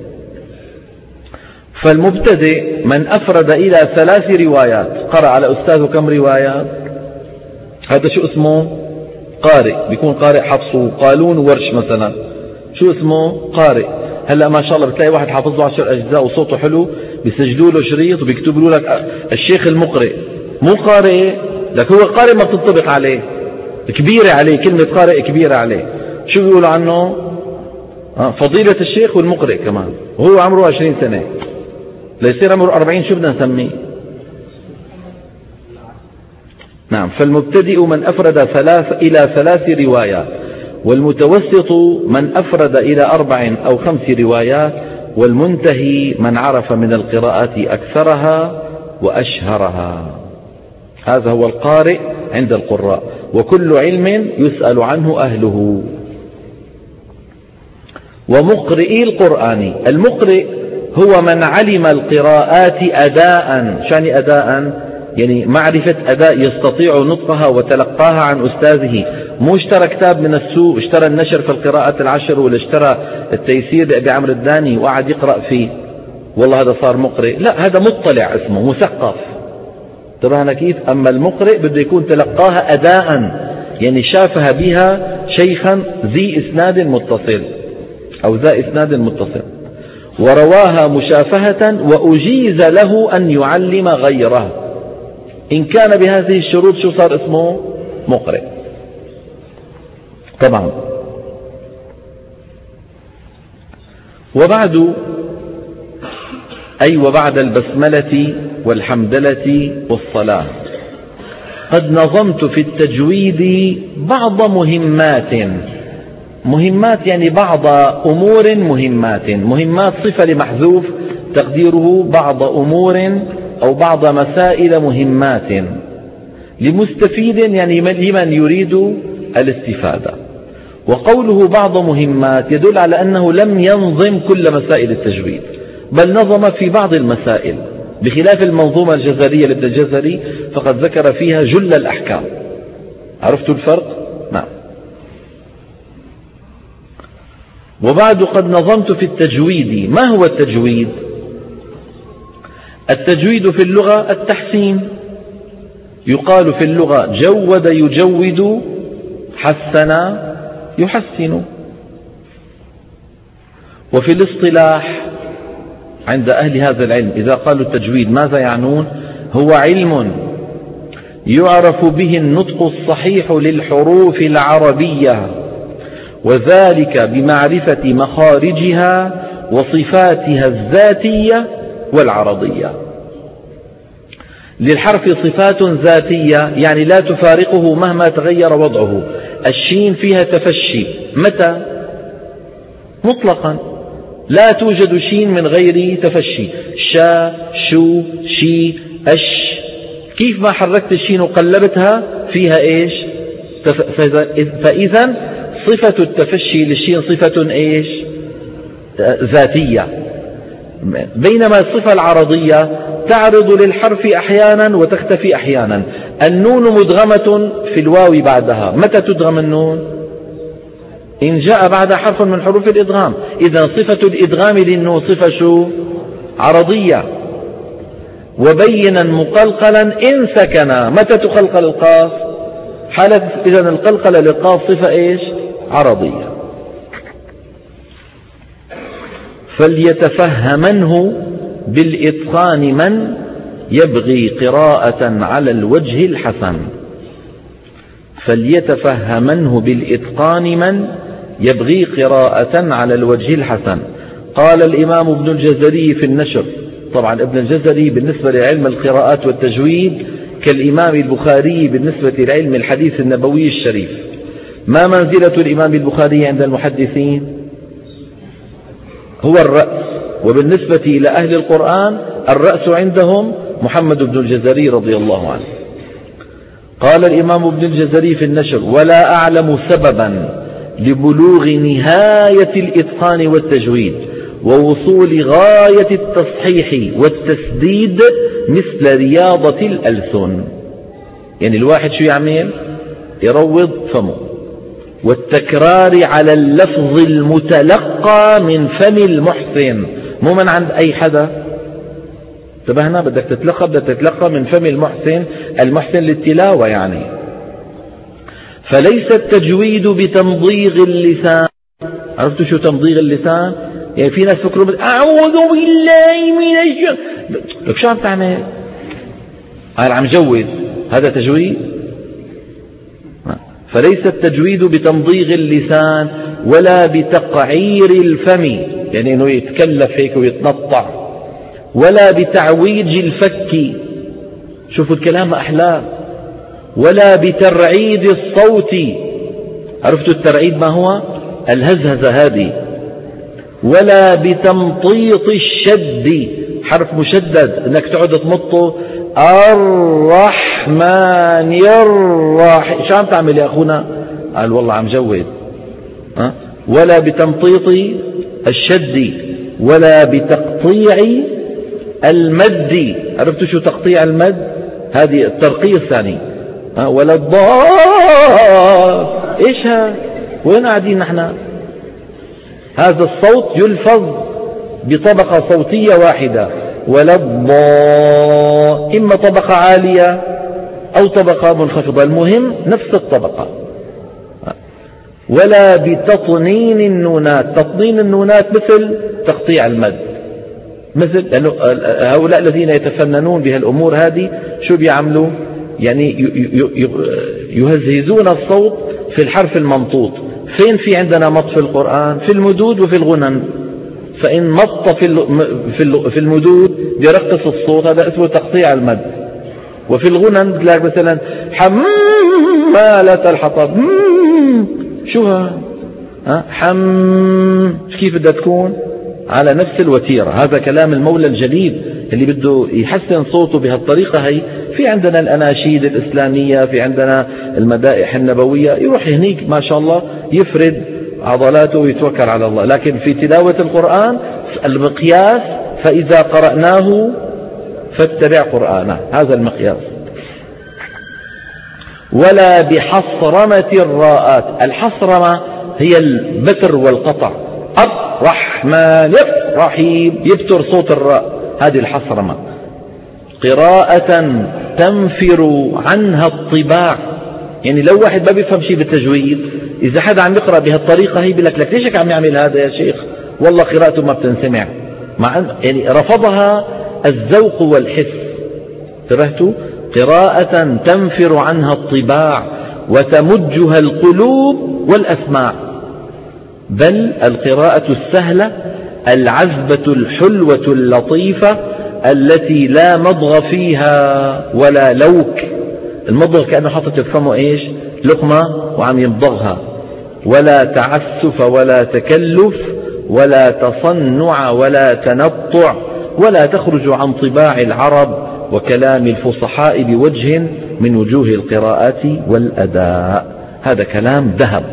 فالمبتدئ من أفرد إلى 3 روايات، قرأ على أستاذه كم روايات؟ هذا شو اسمه؟ قارئ. بيكون قارئ حفصه قالون وورش مثلا، شو اسمه؟ قارئ. هلأ ما شاء الله بتلاقي واحد حافظ له 10 أجزاء وصوته حلو، بيسجلوا له شريط وبيكتبوا لك الشيخ المقرئ. مو قارئ، لك هو قارئ ما بتنطبق عليه، كبيرة عليه، كلمة قارئ كبيرة عليه. شو بيقولوا عنه؟ فضيلة الشيخ والمقرئ كمان، وهو عمره 20 سنة. ليصير عمره 40 شو بدنا نسميه؟ نعم. فالمبتدئ من أفرد إلى 3 روايات، والمتوسط من أفرد إلى 4 أو 5 روايات، والمنتهي من عرف من القراءة أكثرها وأشهرها. هذا هو القارئ عند القراء، وكل علم يسأل عنه أهله. ومقرئي القرآن، المقرئ هو من علم القراءات أداء. شعني أداء؟ يعني معرفة أداء يستطيع نطقها وتلقاها عن أستاذه. مو اشترى كتاب من السوق، اشترى النشر في القراءات ال10 ولا اشترى التيسير لأبي عمرو الداني وقعد يقرأ فيه والله هذا صار مقرئ. لا، هذا مطلع اسمه، مثقف. تبعنا كيف؟ أما المقرئ بده يكون تلقاها أداء، يعني شافها بها شيخا ذي إسناد متصل أو ذا إسناد متصل. ورواها مشافهة وأجيز له أن يعلم غيره. إن كان بهذه الشروط شو صار اسمه؟ مقرئ. طبعا. وبعد البسملة والحمدلة والصلاة قد نظمت في التجويد بعض مهمات يعني بعض أمور مهمات صفة لمحذوف تقديره بعض أمور أو بعض مسائل مهمات لمستفيد يعني لمن يريد الاستفادة. وقوله بعض مهمات يدل على أنه لم ينظم كل مسائل التجويد، بل نظم في بعض المسائل، بخلاف المنظومة الجزرية لابن الجزري فقد ذكر فيها جل الأحكام. عرفتوا الفرق؟ نعم. وبعد قد نظمت في التجويد. ما هو التجويد؟ التجويد في اللغة التحسين، يقال في اللغة جود يجود، حسن يحسن. وفي الاصطلاح عند أهل هذا العلم إذا قالوا التجويد ماذا يعنون؟ هو علم يعرف به النطق الصحيح للحروف العربية، وذلك بمعرفة مخارجها وصفاتها الذاتية والعرضية. للحرف صفات ذاتية يعني لا تفارقه مهما تغير وضعه. الشين فيها تفشي، متى؟ مطلقا، لا توجد شين من غير تفشي. شا، شو، شي، أش، كيف ما حركت الشين وقلبتها فيها إيش؟ فإذا صفة التفشي للشين صفة إيش؟ ذاتية. بينما الصفة العرضية تعرض للحرف أحيانا وتختفي أحيانا. النون مدغمة في الواو بعدها، متى تدغم النون؟ إن جاء بعد حرف من حروف الإدغام. إذا صفة الإدغام للنون صفة شو؟ عرضية. وبينا مقلقلا إن سكنا، متى تقلقل القاف؟ حالة إذا القلقلة للقاف صفة إيش؟ عرضية. فليتفهمنه بالإتقان من يبغي قراءة على الوجه الحسن. فليتفهمنه بالإتقان من يبغي قراءة على الوجه الحسن. قال الإمام ابن الجزري في النشر. طبعا ابن الجزري بالنسبة لعلم القراءات والتجويد كالإمام البخاري بالنسبة لعلم الحديث النبوي الشريف. ما منزلة الإمام البخاري عند المحدثين؟ هو الرأس. وبالنسبة إلى أهل القرآن الرأس عندهم محمد بن الجزري رضي الله عنه. قال الإمام ابن الجزري في النشر: ولا أعلم سببا لبلوغ نهاية الإتقان والتجويد ووصول غاية التصحيح والتسديد مثل رياضة الألسن. يعني الواحد شو يعمل؟ يروض فمه، والتكرار على اللفظ المتلقى من فم المحسن، مو من عند أي حدا. انتبهنا، بدك تتلقى من فم المحسن للتلاوة يعني. فليس التجويد بتمضيغ اللسان. عرفتوا شو تمضيغ اللسان؟ يعني في ناس فكروا أعوذ بالله من الشيطان، لك شو عم تعمل؟ قال عم جود، هذا تجويد؟ فليس التجويد بتمضيغ اللسان ولا بتقعير الفم، يعني انه يتكلف هيك ويتنطع، ولا بتعويج الفك، شوفوا الكلام أحلام، ولا بترعيد الصوت. عرفتوا الترعيد ما هو؟ الهزهزة هذه. ولا بتمطيط الشد، حرف مشدد انك تقعد تمطه. الرحمن الرحيم، شو عم تعمل يا أخونا؟ قال والله عم جود. ولا بتمطيط الشد ولا بتقطيع المد. عرفتوا شو تقطيع المد؟ هذه الترقية الثاني. ولا الضاد، ايش ها؟ وين قاعدين نحن؟ هذا الصوت يلفظ بطبقة صوتية واحدة. ولا الضاد، إما طبقة عالية أو طبقة منخفضة، المهم نفس الطبقة. ولا بتطنين النونات. تطنين النونات مثل تقطيع المد، مثل هؤلاء الذين يتفننون بهالأمور هذه شو بيعملوا؟ يعني يهزهزون الصوت في الحرف الممطوط. فين في عندنا مط في القرآن؟ في المدود وفي الغنن. فإن مط في المدود بيرقص الصوت، هذا اسمه تقطيع المد. وفي الغنن بتلاقي مثلا حمالة الحطب، شو كيف بدها تكون؟ على نفس الوتيرة. هذا كلام المولى الجليل اللي بده يحسن صوته بهالطريقة. هي في عندنا الأناشيد الإسلامية، في عندنا المدائح النبوية، يروح هنيك ما شاء الله يفرد عضلاته ويتوكل على الله. لكن في تلاوة القرآن المقياس فإذا قرأناه فاتبع قرآنه، هذا المقياس. ولا بحصرمة الراءات. الحصرمة هي البتر والقطع. الرحمن الرحيم يبتر صوت الراء، هذه الحصرمة. قراءة تنفر عنها الطباع. يعني لو واحد ما بيفهم شيء بالتجويد، إذا حدا عم يقرأ بهالطريقة هي بيقول لك ليش عم يعمل هذا يا شيخ؟ والله قراءته ما بتنسمع. مع أن يعني رفضها الذوق والحس. انتبهتوا؟ قراءة تنفر عنها الطباع وتمجها القلوب والأسماع. بل القراءة السهلة العذبة الحلوة اللطيفة التي لا مضغ فيها ولا لوك. المضغ كأنه حاطط بفمه إيش؟ لقمة وعم يمضغها. ولا تعسف ولا تكلف ولا تصنع ولا تنطع، ولا تخرج عن طباع العرب وكلام الفصحاء بوجه من وجوه القراءات والأداء. هذا كلام ذهب.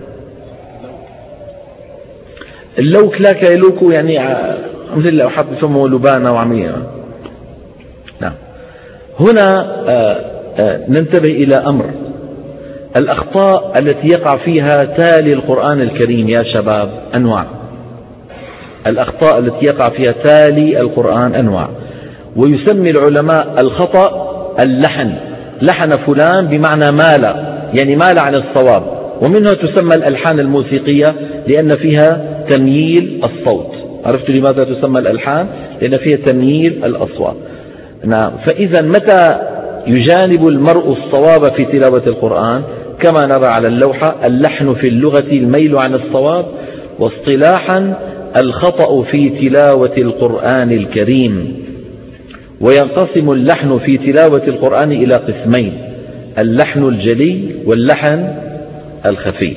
اللوك لا كيلوكو، يعني مثل لو حط بفمه لبانة وعمية. نعم. هنا ننتبه إلى أمر الأخطاء التي يقع فيها تالي القرآن الكريم يا شباب. أنواع الأخطاء التي يقع فيها تالي القرآن أنواع. ويسمي العلماء الخطأ اللحن. لحن فلان بمعنى مال، يعني مال عن الصواب. ومنها تسمى الألحان الموسيقية لأن فيها تمييل الصوت. عرفتوا لماذا تسمى الألحان؟ لأن فيها تمييل الأصوات. نعم. فإذا متى يجانب المرء الصواب في تلاوة القرآن؟ كما نرى على اللوحة، اللحن في اللغة الميل عن الصواب، واصطلاحا الخطأ في تلاوة القرآن الكريم. وينقسم اللحن في تلاوة القرآن إلى قسمين: اللحن الجلي واللحن الخفي.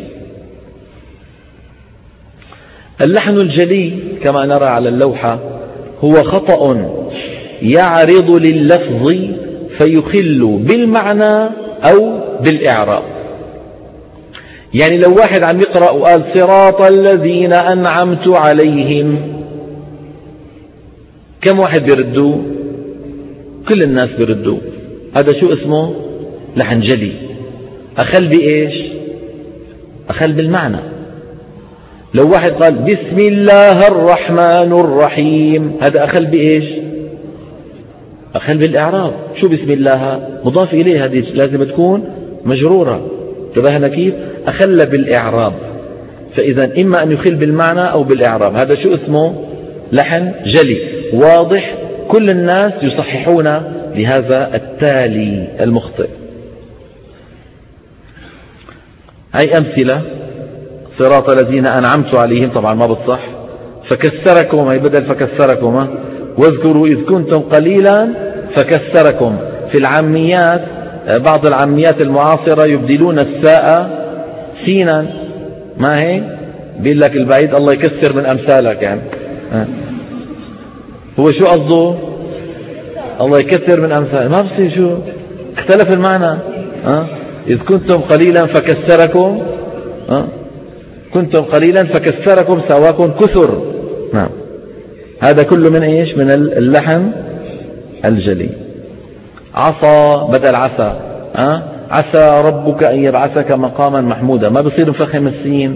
اللحن الجلي كما نرى على اللوحة هو خطأ يعرض لللفظ فيخل بالمعنى أو بالإعراب. يعني لو واحد عم يقرأ وقال صراط الذين أنعمت عليهم، كم واحد بيردوا؟ كل الناس بيردوا. هذا شو اسمه؟ لحن جلي. أخل بإيش؟ أخل بالمعنى. لو واحد قال بسم الله الرحمن الرحيم، هذا أخل بإيش؟ أخل بالإعراب. شو بسم الله؟ مضاف إليه، هذه لازم تكون مجرورة. انتبهنا كيف؟ أخل بالإعراب. فإذا إما أن يخل بالمعنى أو بالإعراب. هذا شو اسمه؟ لحن جلي واضح، كل الناس يصححون لهذا التالي المخطئ. هاي أمثلة: صراط الذين أنعمت عليهم، طبعا ما بتصح. فكسركم، هي بدل فكسركم. واذكروا إذ كنتم قليلا فكسركم. في العاميات، بعض العاميات المعاصرة يبدلون الساء سينا، ما هي؟ بيقول لك البعيد الله يكسر من أمثالك. يعني هو شو قصده؟ الله يكسر من أمثالك، ما بصير. شو اختلف المعنى؟ إذ كنتم قليلا فكسركم، كنتم قليلا فكسركم سواكم كثر. نعم. هذا كله من إيش؟ من اللحن الجلي. عصى بدل عسى، عسى ربك أن يبعثك مقاما محمودا، ما بصير نفخم السين.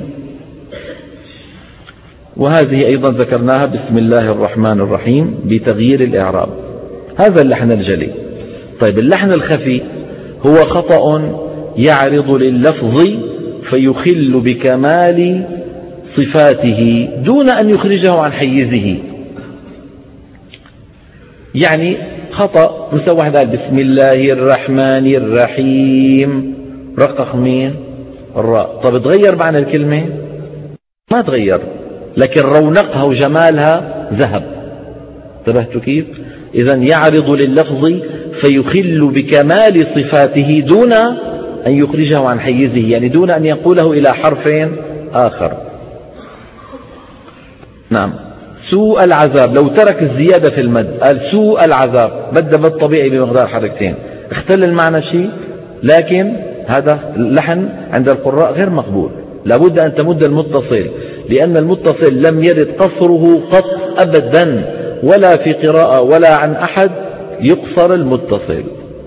وهذه أيضا ذكرناها بسم الله الرحمن الرحيم بتغيير الإعراب. هذا اللحن الجلي. طيب اللحن الخفي هو خطأ يعرض لللفظ فيخل بكمال صفاته دون أن يخرجه عن حيزه. يعني خطأ، مثل واحد قال بسم الله الرحمن الرحيم، رقق مين؟ الراء. طب تغير معنى الكلمة؟ ما تغير، لكن رونقها وجمالها ذهب. انتبهتوا كيف؟ إذن يعرض لللفظ فيخل بكمال صفاته دون أن يخرجه عن حيزه، يعني دون أن ينقله إلى حرف آخر. نعم. سوء العذاب، لو ترك الزيادة في المد قال سوء العذاب، مد مد طبيعي بمقدار حركتين، اختل المعنى شيء، لكن هذا اللحن عند القراء غير مقبول. لابد أن تمد المتصل، لأن المتصل لم يرد قصره قط أبدا، ولا في قراءة ولا عن أحد يقصر المتصل.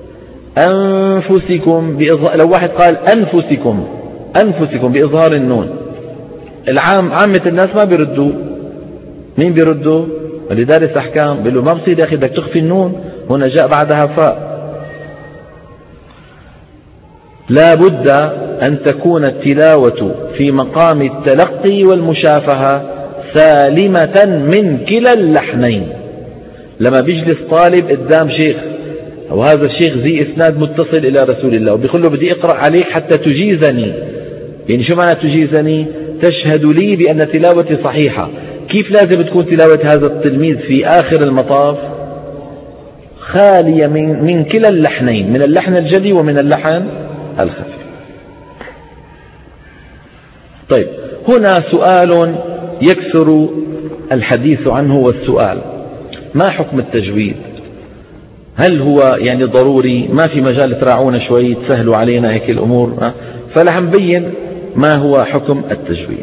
أنفسكم لو واحد قال أنفسكم بإظهار النون، عامة الناس ما بيردوا. مين بيردوا؟ اللي دارس أحكام بيقول له ما بصير يا أخي، بدك تخفي النون، هنا جاء بعدها فاء. لا بد أن تكون التلاوة في مقام التلقي والمشافهة سالمة من كلا اللحنين. لما بيجلس طالب قدام شيخ، وهذا الشيخ ذي إسناد متصل إلى رسول الله، وبيقول له بدي أقرأ عليك حتى تجيزني، يعني شو معنى تجيزني؟ تشهد لي بأن تلاوتي صحيحة. كيف لازم تكون تلاوة هذا التلميذ في آخر المطاف؟ خالية من كلا اللحنين، من اللحن الجلي ومن اللحن الخفي. طيب، هنا سؤال يكثر الحديث عنه، والسؤال: ما حكم التجويد؟ هل هو يعني ضروري؟ ما في مجال تراعونا شوي تسهلوا علينا هيك الأمور؟ فلح نبين ما هو حكم التجويد.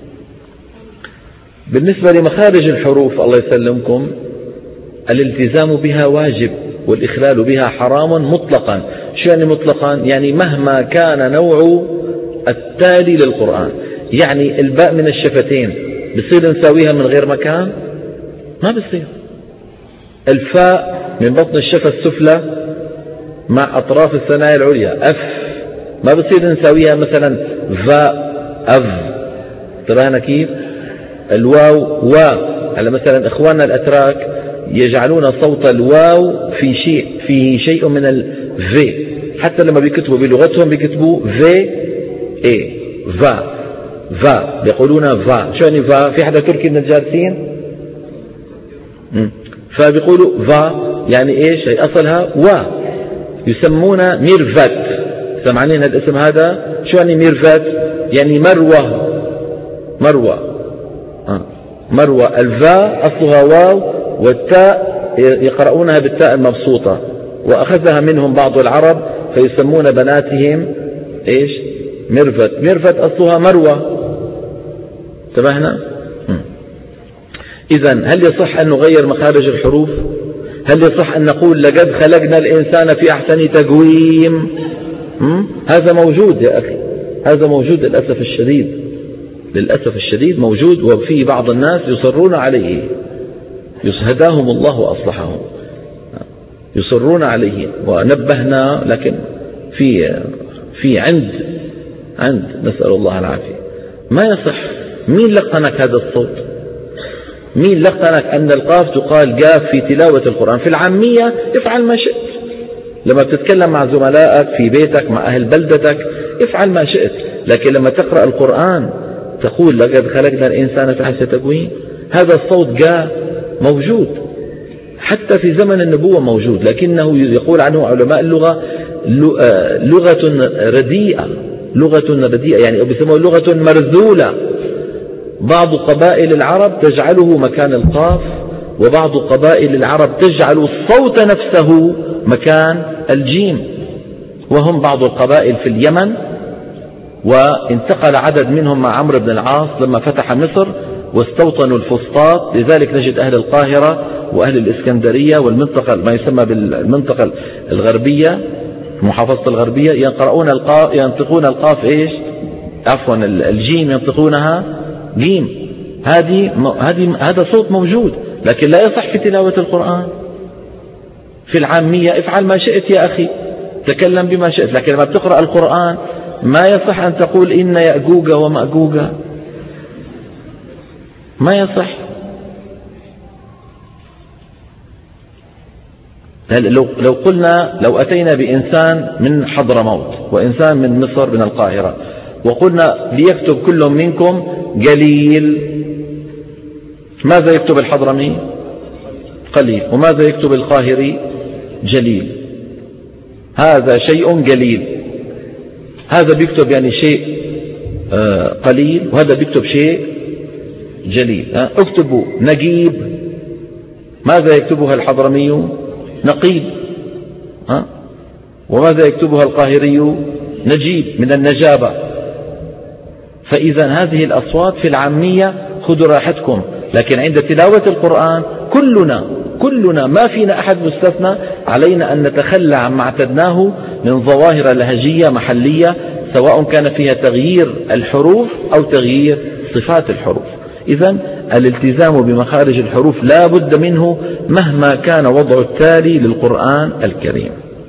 بالنسبة لمخارج الحروف الله يسلمكم، الالتزام بها واجب، والإخلال بها حرام مطلقا. شو يعني مطلقا؟ يعني مهما كان نوع التالي للقرآن. يعني الباء من الشفتين بصير نساويها من غير مكان؟ ما بصير. الفاء من بطن الشفة السفلى مع أطراف الثنايا العليا أف، ما بصير نساويها مثلا فاء أف. ترانا كيف؟ الواو على مثلا إخواننا الأتراك يجعلون صوت الواو فيه شيء من الفي، حتى لما بيكتبوا بلغتهم بيكتبوا في اي فا بيقولون فا. شو يعني فا؟ في حدا تركي من الجالسين؟ فبيقولوا فا يعني ايش؟ هي اصلها يسمونا ميرفت. سمعانين الاسم هذا؟ شو يعني ميرفت؟ يعني مروة. الفاء أصلها واو، والتاء يقرؤونها بالتاء المبسوطة، وأخذها منهم بعض العرب فيسمون بناتهم إيش؟ ميرفت أصلها مروة. انتبهنا؟ إذن هل يصح أن نغير مخارج الحروف؟ هل يصح أن نقول لقد خلقنا الإنسان في أحسن تقويم؟ هذا موجود يا أخي، هذا موجود للأسف الشديد موجود، وفي بعض الناس يصرون عليه، هداهم الله وأصلحهم، يصرون عليه ونبهنا، لكن في عند نسأل الله العافية. ما يصح. مين لقنك هذا الصوت؟ مين لقنك أن القاف تقال قاف في تلاوة القرآن؟ في العامية افعل ما شئت، لما بتتكلم مع زملائك في بيتك مع أهل بلدتك افعل ما شئت، لكن لما تقرأ القرآن تقول لقد خلقنا الإنسان في أحسن تقويم. هذا الصوت جاء موجود حتى في زمن النبوة موجود، لكنه يقول عنه علماء اللغة لغة رديئة، يعني بيسموه لغة مرذولة. بعض قبائل العرب تجعله مكان القاف، وبعض قبائل العرب تجعل الصوت نفسه مكان الجيم، وهم بعض القبائل في اليمن، وانتقل عدد منهم مع عمرو بن العاص لما فتح مصر واستوطنوا الفسطاط. لذلك نجد أهل القاهرة وأهل الإسكندرية والمنطقة ما يسمى بالمنطقة الغربية، محافظة الغربية، ينطقون القاف إيش؟ عفوا الجيم ينطقونها جيم. هذا صوت موجود، لكن لا يصح في تلاوة القرآن. في العامية افعل ما شئت يا أخي، تكلم بما شئت، لكن لما بتقرأ القرآن ما يصح أن تقول إن يأجوج ومأجوج، ما يصح. لو قلنا، لو أتينا بإنسان من حضرموت وإنسان من مصر من القاهرة وقلنا ليكتب كل منكم جليل، ماذا يكتب الحضرمي؟ قليل. وماذا يكتب القاهري؟ جليل. هذا شيء جليل، هذا بيكتب يعني شيء قليل وهذا بيكتب شيء جليل. اكتبوا نجيب، ماذا يكتبها الحضرمي؟ نقيب. وماذا يكتبها القاهري؟ نجيب، من النجابة. فإذا هذه الأصوات في العامية خذوا راحتكم، لكن عند تلاوة القرآن كلنا ما فينا أحد مستثنى، علينا أن نتخلى عما اعتدناه من ظواهر لهجية محلية، سواء كان فيها تغيير الحروف أو تغيير صفات الحروف. إذن الالتزام بمخارج الحروف لا بد منه مهما كان وضع التالي للقرآن الكريم.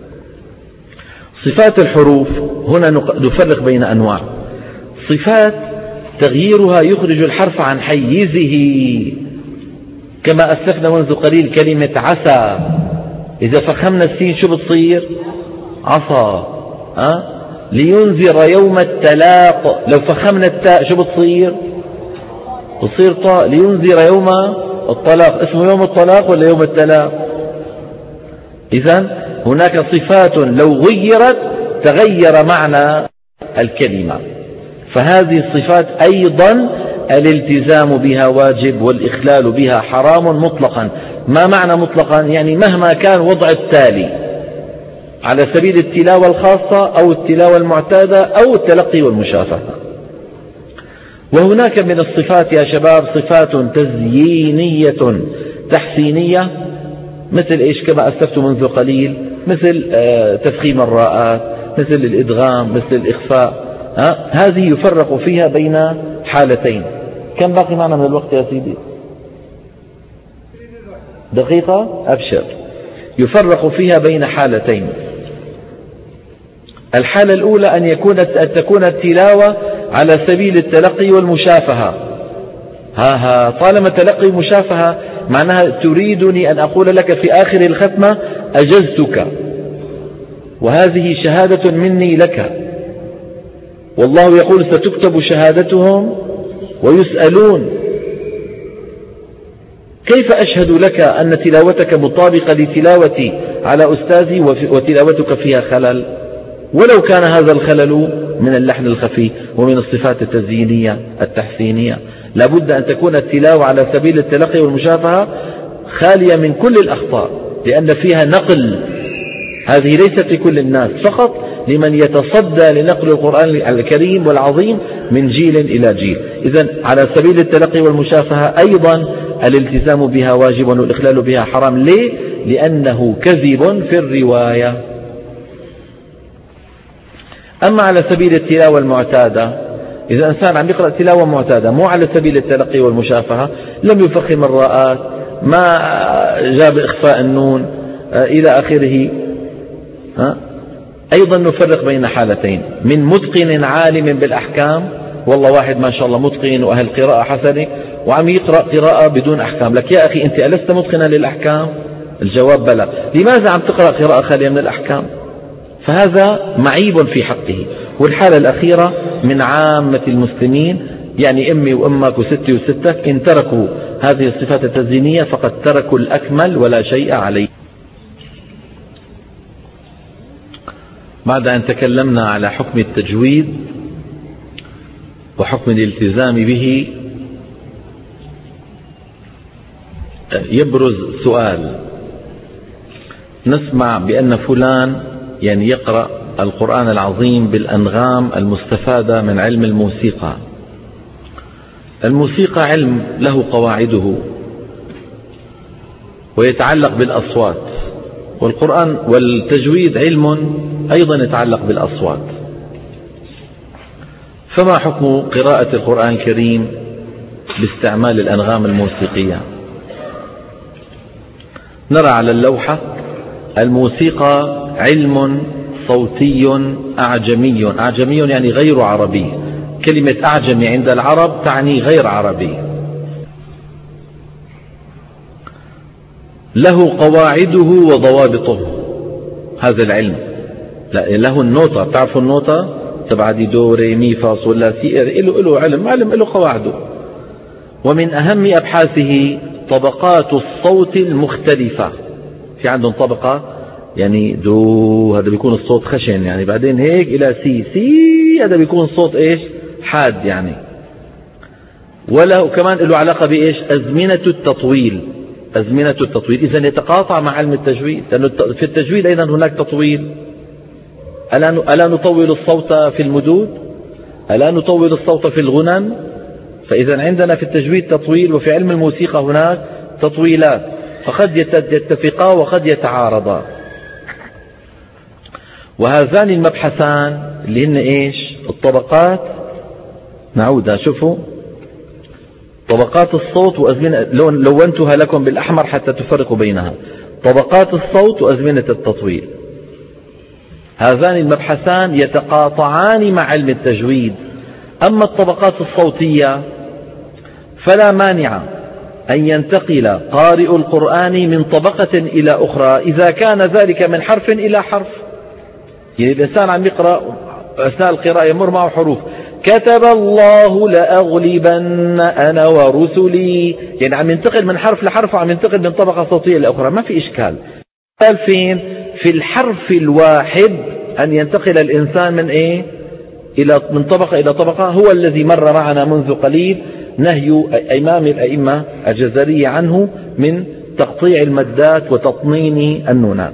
صفات الحروف هنا نفرق بين أنواع. صفات تغييرها يخرج الحرف عن حيزه، كما أسلفنا منذ قليل كلمة عسى، إذا فخمنا السين شو بتصير؟ عصا. لينذر يوم التلاق، لو فخمنا التاء شو بتصير؟ تصير طاء. لينذر يوم الطلاق، اسمه يوم الطلاق ولا يوم التلاق؟ إذن هناك صفات لو غيرت تغير معنى الكلمة، فهذه الصفات أيضا الالتزام بها واجب والإخلال بها حرام مطلقا. ما معنى مطلقا؟ يعني مهما كان وضع التالي على سبيل التلاوة الخاصة أو التلاوة المعتادة أو التلقي والمشافهة. وهناك من الصفات يا شباب صفات تزيينية تحسينية، مثل إيش؟ كما أسلفت منذ قليل، مثل تفخيم الراءات، مثل الإدغام، مثل الإخفاء. هذه يفرق فيها بين حالتين. كم باقي معنا من الوقت يا سيدي؟ دقيقة؟ أبشر. يفرق فيها بين حالتين. الحالة الأولى أن تكون التلاوة على سبيل التلقي والمشافهة. طالما تلقي ومشافهة معناها تريدني أن أقول لك في آخر الختمة أجزتك، وهذه شهادة مني لك، والله يقول ستكتب شهادتهم ويسألون. كيف أشهد لك أن تلاوتك مطابقة لتلاوتي على أستاذي وتلاوتك فيها خلل، ولو كان هذا الخلل من اللحن الخفي ومن الصفات التزيينية التحسينية؟ لابد أن تكون التلاوة على سبيل التلقي والمشافهة خالية من كل الأخطاء، لأن فيها نقل. هذه ليست لكل الناس، فقط لمن يتصدى لنقل القرآن الكريم والعظيم من جيل إلى جيل. إذن على سبيل التلقي والمشافهة أيضا الالتزام بها واجب والإخلال بها حرام. ليه؟ لأنه كذب في الرواية. أما على سبيل التلاوة المعتادة، إذا إنسان عم يقرأ تلاوة معتادة مو على سبيل التلقي والمشافهة، لم يفخم الراءات، ما جاب إخفاء النون إلى آخره، أيضا نفرق بين حالتين: من متقن عالم بالأحكام، والله واحد ما شاء الله متقن وأهل قراءة حسنة وعم يقرأ قراءة بدون أحكام، لك يا أخي أنت ألست متقنا للأحكام؟ الجواب بلى. لماذا عم تقرأ قراءة خالية من الأحكام؟ فهذا معيب في حقه. والحالة الأخيرة من عامة المسلمين، يعني أمي وأمك وستي وستك، إن تركوا هذه الصفات التزيينية فقد تركوا الأكمل ولا شيء عليه. بعد أن تكلمنا على حكم التجويد وحكم الالتزام به، يبرز سؤال: نسمع بأن فلان يعني يقرأ القرآن العظيم بالأنغام المستفادة من علم الموسيقى. الموسيقى علم له قواعده ويتعلق بالأصوات، والقرآن والتجويد علم أيضا يتعلق بالأصوات. فما حكم قراءة القرآن الكريم باستعمال الأنغام الموسيقية؟ نرى على اللوحة: الموسيقى علم صوتي أعجمي. أعجمي يعني غير عربي. كلمة أعجمي عند العرب تعني غير عربي. له قواعده وضوابطه. هذا العلم له النوتة، تعرفوا النوتة تبع دي دو ري مي فا صول لا سي، له علم له قواعده. ومن أهم أبحاثه طبقات الصوت المختلفة. في عندهم طبقة يعني دو، هذا بيكون الصوت خشن يعني، بعدين هيك إلى سي هذا بيكون صوت إيش حاد يعني. وله كمان له علاقة بإيش أزمنة التطويل. أزمنة التطويل إذن يتقاطع مع علم التجويد، لأنه في التجويد أيضا هناك تطويل. ألا نطول الصوت في المدود؟ ألا نطول الصوت في الغنن؟ فإذا عندنا في التجويد تطويل، وفي علم الموسيقى هناك تطويلات، فقد يتفقا وقد يتعارضا. وهذان المبحثان اللي هن إيش الطبقات، نعودها شوفوا طبقات الصوت وأزمنة، لونتها لكم بالأحمر حتى تفرقوا بينها، طبقات الصوت وأزمنة التطويل. هذان المبحثان يتقاطعان مع علم التجويد. أما الطبقات الصوتية فلا مانع أن ينتقل قارئ القرآن من طبقة إلى أخرى إذا كان ذلك من حرف إلى حرف. يعني الإنسان عم يقرأ أثناء القراءة يمر معه حروف، كتب الله لأغلبن أنا ورسلي، يعني عم ينتقل من حرف لحرف وعم ينتقل من طبقة صوتية لأخرى، ما في إشكال. قال فين؟ في الحرف الواحد أن ينتقل الإنسان من إيه من طبقة إلى طبقة، هو الذي مر معنا منذ قليل نهي إمام الأئمة الجزري عنه من تقطيع المدات وتطنين النونات.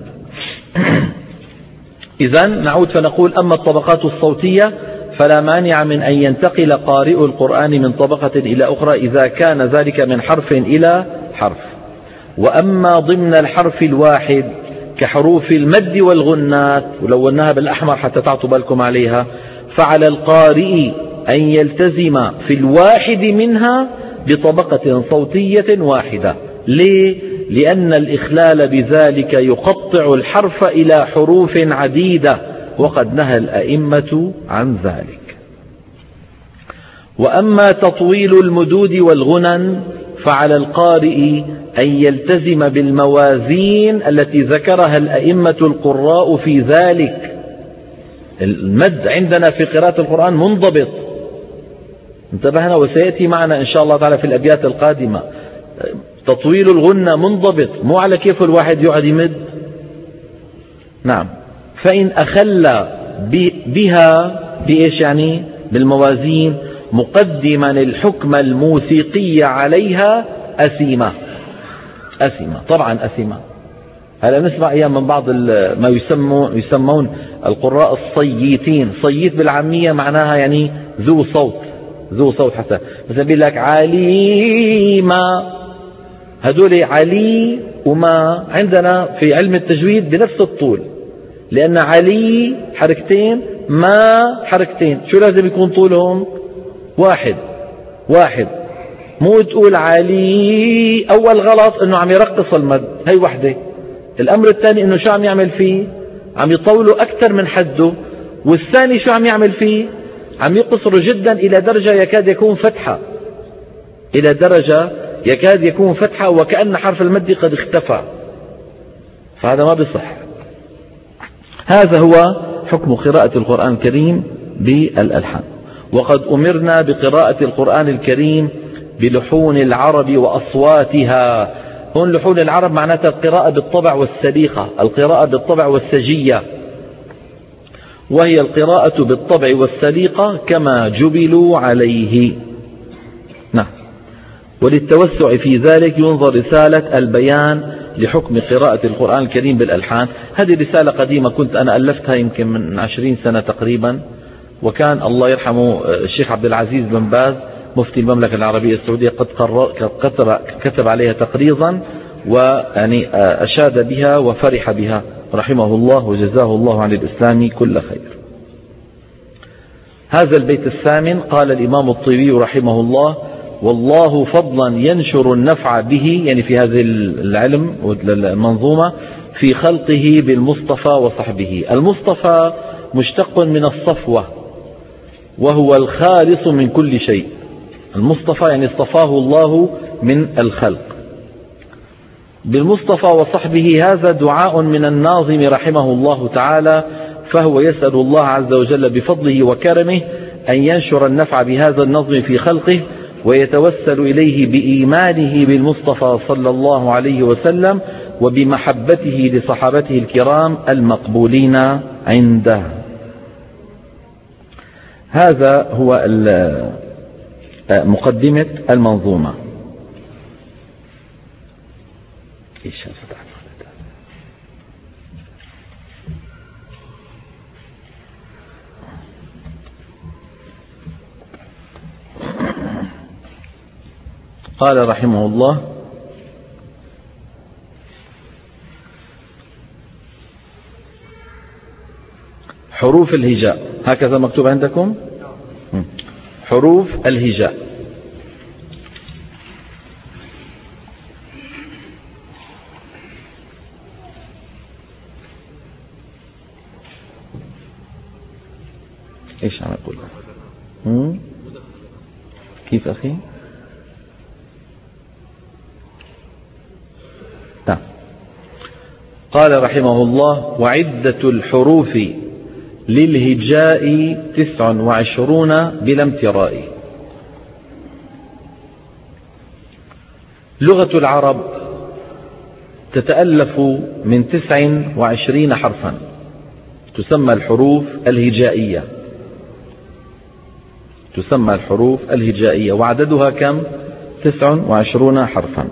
إذن نعود فنقول أما الطبقات الصوتية فلا مانع من أن ينتقل قارئ القرآن من طبقة إلى أخرى إذا كان ذلك من حرف إلى حرف. وأما ضمن الحرف الواحد كحروف المد والغنات، ولوناها بالأحمر حتى تعطوا بالكم عليها، فعلى القارئ أن يلتزم في الواحد منها بطبقة صوتية واحدة. ليه؟ لأن الإخلال بذلك يقطع الحرف إلى حروف عديدة، وقد نهى الأئمة عن ذلك. وأما تطويل المدود والغنن فعلى القارئ أن يلتزم بالموازين التي ذكرها الأئمة القراء في ذلك. المد عندنا في قراءة القرآن منضبط، انتبهنا، وسيأتي معنا إن شاء الله تعالى في الأبيات القادمة. تطويل الغنة منضبط، مو على كيف الواحد يقعد يمد. نعم. فإن أخل بها بإيش يعني بالموازين مقدما الحكم الموسيقي عليها أثيمة. طبعا أثيمة. هلا نسمع أيام من بعض ما يسمون القراء الصييتين. صييت بالعامية معناها يعني ذو صوت حتى مثلا بيقول لك عليما، هذول علي وما عندنا في علم التجويد بنفس الطول، لأن علي حركتين ما حركتين، شو لازم يكون طولهم؟ واحد. مو تقول علي، أول غلط أنه عم يرقص المد، هي وحدة. الأمر الثاني أنه شو عم يعمل فيه؟ عم يطوله أكثر من حده. والثاني شو عم يعمل فيه؟ عم يقصر جدا إلى درجة يكاد يكون فتحة وكأن حرف المد قد اختفى، فهذا ما بيصح. هذا هو حكم قراءة القرآن الكريم بالألحان. وقد أمرنا بقراءة القرآن الكريم بلحون العرب وأصواتها. هون لحون العرب معناتها القراءة بالطبع والسليقة، القراءة بالطبع والسجية، وهي القراءة بالطبع والسليقة كما جبلوا عليه. نعم. وللتوسع في ذلك ينظر رسالة البيان لحكم قراءة القرآن الكريم بالألحان. هذه رسالة قديمة كنت أنا ألفتها يمكن من 20 سنة تقريبا، وكان الله يرحمه الشيخ عبد العزيز بن باز مفتي المملكة العربية السعودية قد كتب عليها تقريضا، ويعني أشاد بها وفرح بها رحمه الله وجزاه الله عن الإسلام كل خير. هذا البيت الثامن قال الإمام الطيبي رحمه الله: والله فضلا ينشر النفع به، يعني في هذا العلم والمنظومة، في خلقه بالمصطفى وصحبه. المصطفى مشتق من الصفوة، وهو الخالص من كل شيء. المصطفى يعني اصطفاه الله من الخلق. بالمصطفى وصحبه هذا دعاء من الناظم رحمه الله تعالى، فهو يسأل الله عز وجل بفضله وكرمه أن ينشر النفع بهذا النظم في خلقه، ويتوسل إليه بإيمانه بالمصطفى صلى الله عليه وسلم وبمحبته لصحابته الكرام المقبولين عنده. هذا هو مقدمة المنظومة. قال رحمه الله: حروف الهجاء، هكذا مكتوب عندكم حروف الهجاء. ايش عم اقول؟ كيف اخي؟ قال رحمه الله: وعدة الحروف للهجاء 29 بلا امتراء. لغة العرب تتألف من 29 حرفا، تسمى الحروف الهجائية، تسمى الحروف الهجائية، وعددها كم؟ 29 حرفا.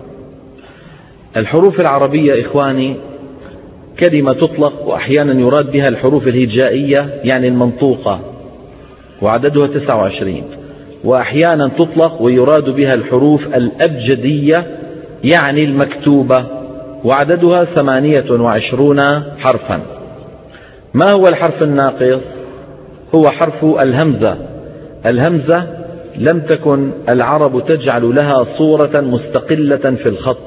الحروف العربية إخواني كلمة تطلق وأحيانا يراد بها الحروف الهجائية يعني المنطوقة، وعددها 29، وأحيانا تطلق ويراد بها الحروف الأبجدية يعني المكتوبة، وعددها 28 حرفا. ما هو الحرف الناقص؟ هو حرف الهمزة. الهمزة لم تكن العرب تجعل لها صورة مستقلة في الخط،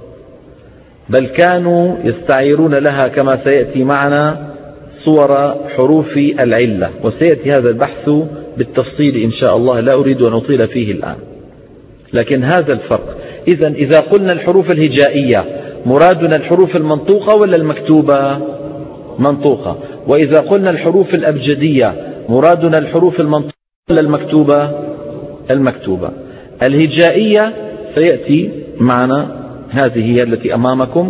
بل كانوا يستعيرون لها كما سيأتي معنا صور حروف العلة، وسيأتي هذا البحث بالتفصيل إن شاء الله، لا أريد أن أطيل فيه الآن، لكن هذا الفرق. إذا قلنا الحروف الهجائية مرادنا الحروف المنطوقة ولا المكتوبة؟ منطوقة. وإذا قلنا الحروف الأبجدية مرادنا الحروف المنطوقة ولا المكتوبة؟ المكتوبة. الهجائية سيأتي معنا، هذه هي التي أمامكم.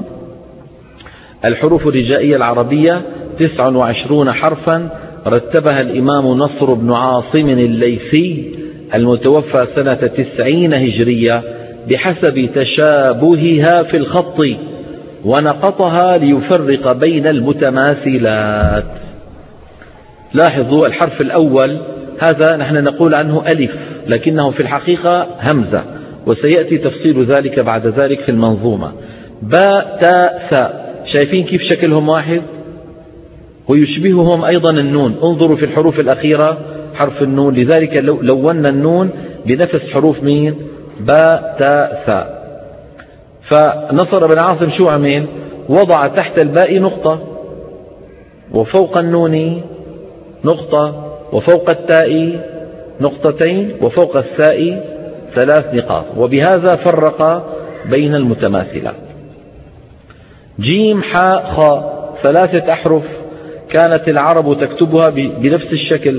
الحروف الهجائية العربية 29 حرفا، رتبها الإمام نصر بن عاصم الليثي المتوفى سنة 90 هجرية بحسب تشابهها في الخط، ونقطها ليفرق بين المتماثلات. لاحظوا الحرف الأول هذا نحن نقول عنه ألف، لكنه في الحقيقة همزة، وسيأتي تفصيل ذلك بعد ذلك في المنظومة. باء تاء ثاء، شايفين كيف شكلهم واحد؟ ويشبههم أيضا النون. انظروا في الحروف الأخيرة حرف النون، لذلك لونا النون بنفس حروف مين؟ باء تاء ثاء. فنصر بن عاصم شو عمل؟ وضع تحت الباء نقطة، وفوق النون نقطة، وفوق التاء نقطتين، وفوق الثاء 3 نقاط، وبهذا فرق بين المتماثلات. جيم حاء خاء 3 أحرف كانت العرب تكتبها بنفس الشكل،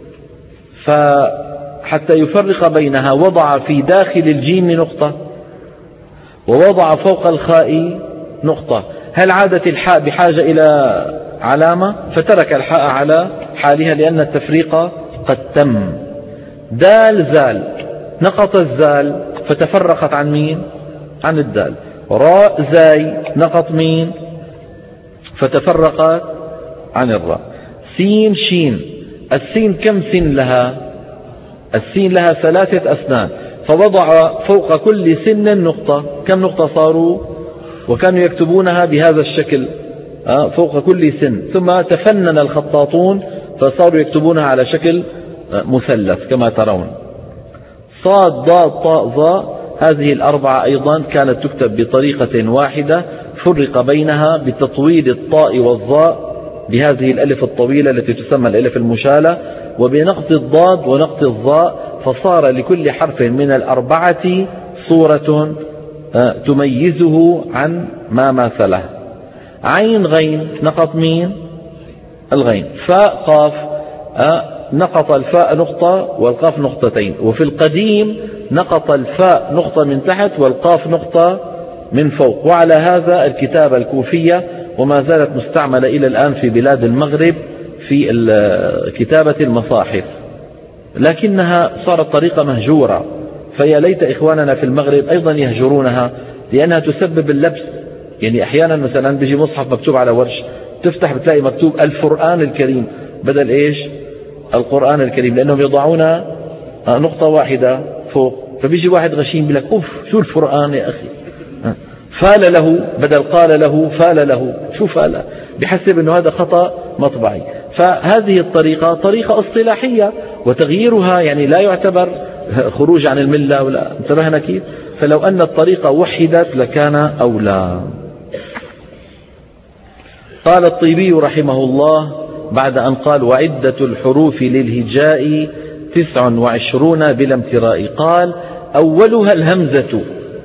فحتى يفرق بينها وضع في داخل الجيم نقطة، ووضع فوق الخاء نقطة. هل عادت الحاء بحاجة إلى علامة؟ فترك الحاء على حالها لأن التفريق قد تم. دال زال، نقط الزال فتفرقت عن مين؟ عن الدال. راء زاي، نقط مين؟ فتفرقت عن الراء. سين شين، السين كم سن لها؟ السين لها 3 أسنان، فوضع فوق كل سن نقطة. كم نقطة صاروا؟ وكانوا يكتبونها بهذا الشكل فوق كل سن، ثم تفنن الخطاطون فصاروا يكتبونها على شكل مثلث كما ترون. صاد ضاد طاء ظاء، هذه 4 أيضا كانت تكتب بطريقة واحدة، فرق بينها بتطويل الطاء والظاء بهذه الألف الطويلة التي تسمى الألف المشالة، وبنقط الضاد ونقط الظاء، فصار لكل حرف من الأربعة صورة تميزه عن ما ماثله. عين غين نقط مين؟ الغين. فاء قاف نقط الفاء نقطة والقاف نقطتين. وفي القديم نقط الفاء نقطة من تحت والقاف نقطة من فوق. وعلى هذا الكتابة الكوفية وما زالت مستعملة إلى الآن في بلاد المغرب في كتابة المصاحف، لكنها صارت طريقة مهجورة، فيا ليت إخواننا في المغرب أيضا يهجرونها، لأنها تسبب اللبس. يعني أحيانا مثلا بيجي مصحف مكتوب على ورش، تفتح بتلاقي مكتوب القرآن الكريم بدل إيش؟ القرآن الكريم، لأنهم يضعون نقطة واحدة فوق. فبيجي واحد غشيم بيقول لك أوف شو القرآن يا أخي، فال له بدل قال له فال له، شو فال؟ بحسب أنه هذا خطأ مطبعي. فهذه الطريقة طريقة اصطلاحية، وتغييرها يعني لا يعتبر خروج عن الملة ولا، انتبهنا كيف؟ فلو أن الطريقة وحدت لكان أولى. قال الطيبي رحمه الله بعد أن قال وعدة الحروف للهجاء 29 بلا امتراء، قال أولها الهمزة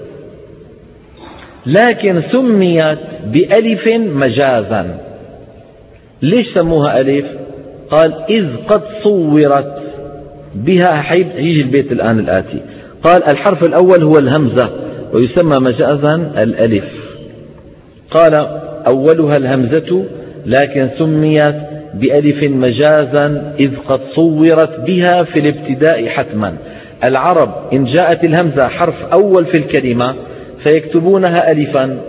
لكن سميت بألف مجازا. ليش سموها ألف؟ قال إذ قد صورت بها، يجي البيت الآن الآتي. قال الحرف الأول هو الهمزة ويسمى مجازا الألف. قال أولها الهمزة لكن سميت بألف مجازا إذ قد صورت بها في الابتداء حتما. العرب إن جاءت الهمزة حرف أول في الكلمة فيكتبونها ألفا.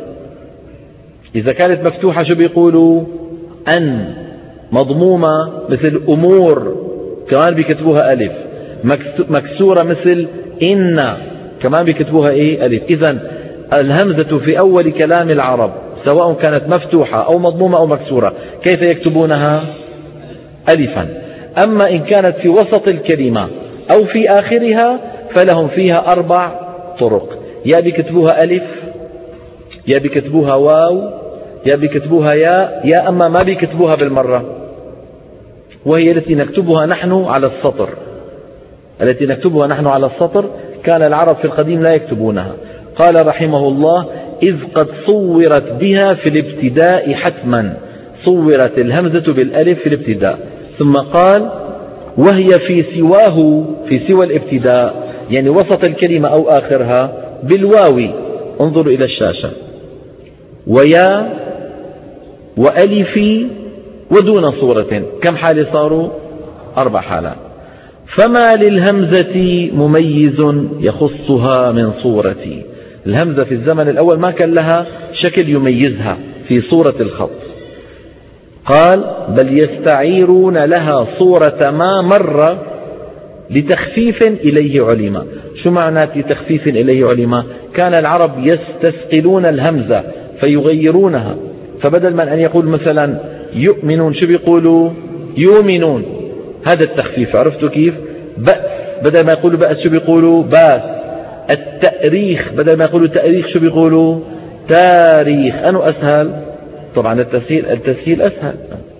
إذا كانت مفتوحة شو بيقولوا؟ أن. مضمومة مثل أمور كمان بيكتبوها ألف. مكسورة مثل إن كمان بيكتبوها إيه؟ ألف. إذن الهمزة في أول كلام العرب سواء كانت مفتوحة أو مضمومة أو مكسورة كيف يكتبونها؟ ألفا. أما إن كانت في وسط الكلمة أو في آخرها فلهم فيها 4 طرق: يا بيكتبوها ألف، يا بيكتبوها واو، يا بيكتبوها يا أما ما بيكتبوها بالمرة، وهي التي نكتبها نحن على السطر. التي نكتبها نحن على السطر كان العرب في القديم لا يكتبونها. قال رحمه الله إذ قد صورت بها في الابتداء حتما، صورت الهمزة بالألف في الابتداء. ثم قال وهي في سواه، في سوى الابتداء يعني وسط الكلمة أو آخرها، بالواو، انظروا إلى الشاشة، ويا وألف ودون صورة. كم حالة صاروا؟ 4 حالات. فما للهمزة مميز يخصها من صورتي. الهمزة في الزمن الأول ما كان لها شكل يميزها في صورة الخط. قال بل يستعيرون لها صورة ما مر لتخفيف إليه علما. شو معنات لتخفيف إليه علما؟ كان العرب يستثقلون الهمزة فيغيرونها، فبدل من أن يقول مثلا يؤمنون شو بيقولوا؟ يؤمنون. هذا التخفيف، عرفتوا كيف؟ بأس بدل ما يقولوا بأس شو بيقولوا؟ باس. التأريخ بدل ما يقولوا تأريخ شو بيقولوا؟ تاريخ. أنه أسهل؟ طبعا التسهيل أسهل.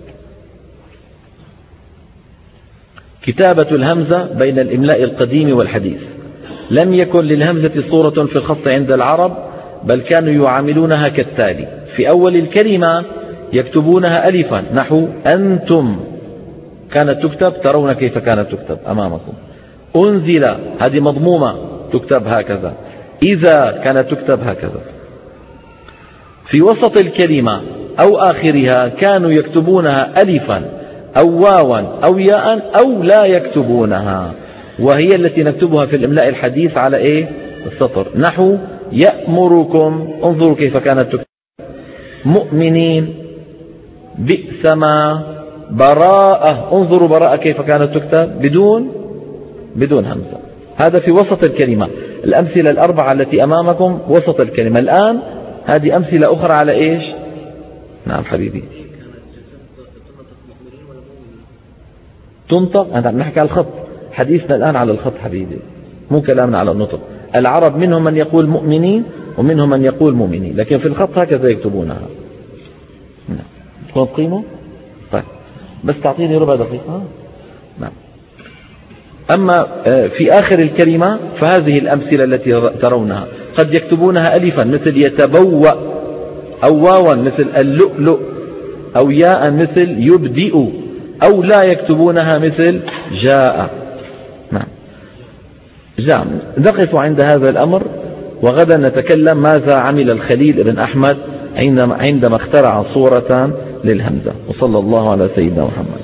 كتابة الهمزة بين الإملاء القديم والحديث. لم يكن للهمزة صورة في الخط عند العرب، بل كانوا يعاملونها كالتالي: في أول الكلمة يكتبونها ألفا نحو أنتم كانت تكتب، ترون كيف كانت تكتب أمامكم. أنزل هذه مضمومة تكتب هكذا. إذا كانت تكتب هكذا. في وسط الكلمة أو آخرها كانوا يكتبونها ألفا أو واوا أو ياء أو لا يكتبونها، وهي التي نكتبها في الإملاء الحديث على إيه؟ السطر. نحو يأمركم، انظروا كيف كانت تكتب. مؤمنين، بئس ما، براءة، انظروا براءة كيف كانت تكتب بدون همزة. هذا في وسط الكلمة. الأمثلة ال4 التي أمامكم وسط الكلمة. الآن هذه أمثلة أخرى على إيش؟ نعم حبيبي. تنطق، أنا نحكي على الخط، حديثنا الآن على الخط حبيبي، مو كلامنا على النطق. العرب منهم من يقول مؤمنين ومنهم من يقول مؤمنين، لكن في الخط هكذا يكتبونها. تكون تقيموا؟ طيب بس تعطيني ربع دقيقة. نعم. أما في آخر الكلمة فهذه الأمثلة التي ترونها قد يكتبونها ألفا مثل يتبوأ، أو واوا مثل اللؤلؤ، أو ياء مثل يبدئ، أو لا يكتبونها مثل جاء. نعم. جاء. نقف عند هذا الأمر، وغدا نتكلم ماذا عمل الخليل بن أحمد عندما اخترع صورة للهمزة. وصلى الله على سيدنا محمد.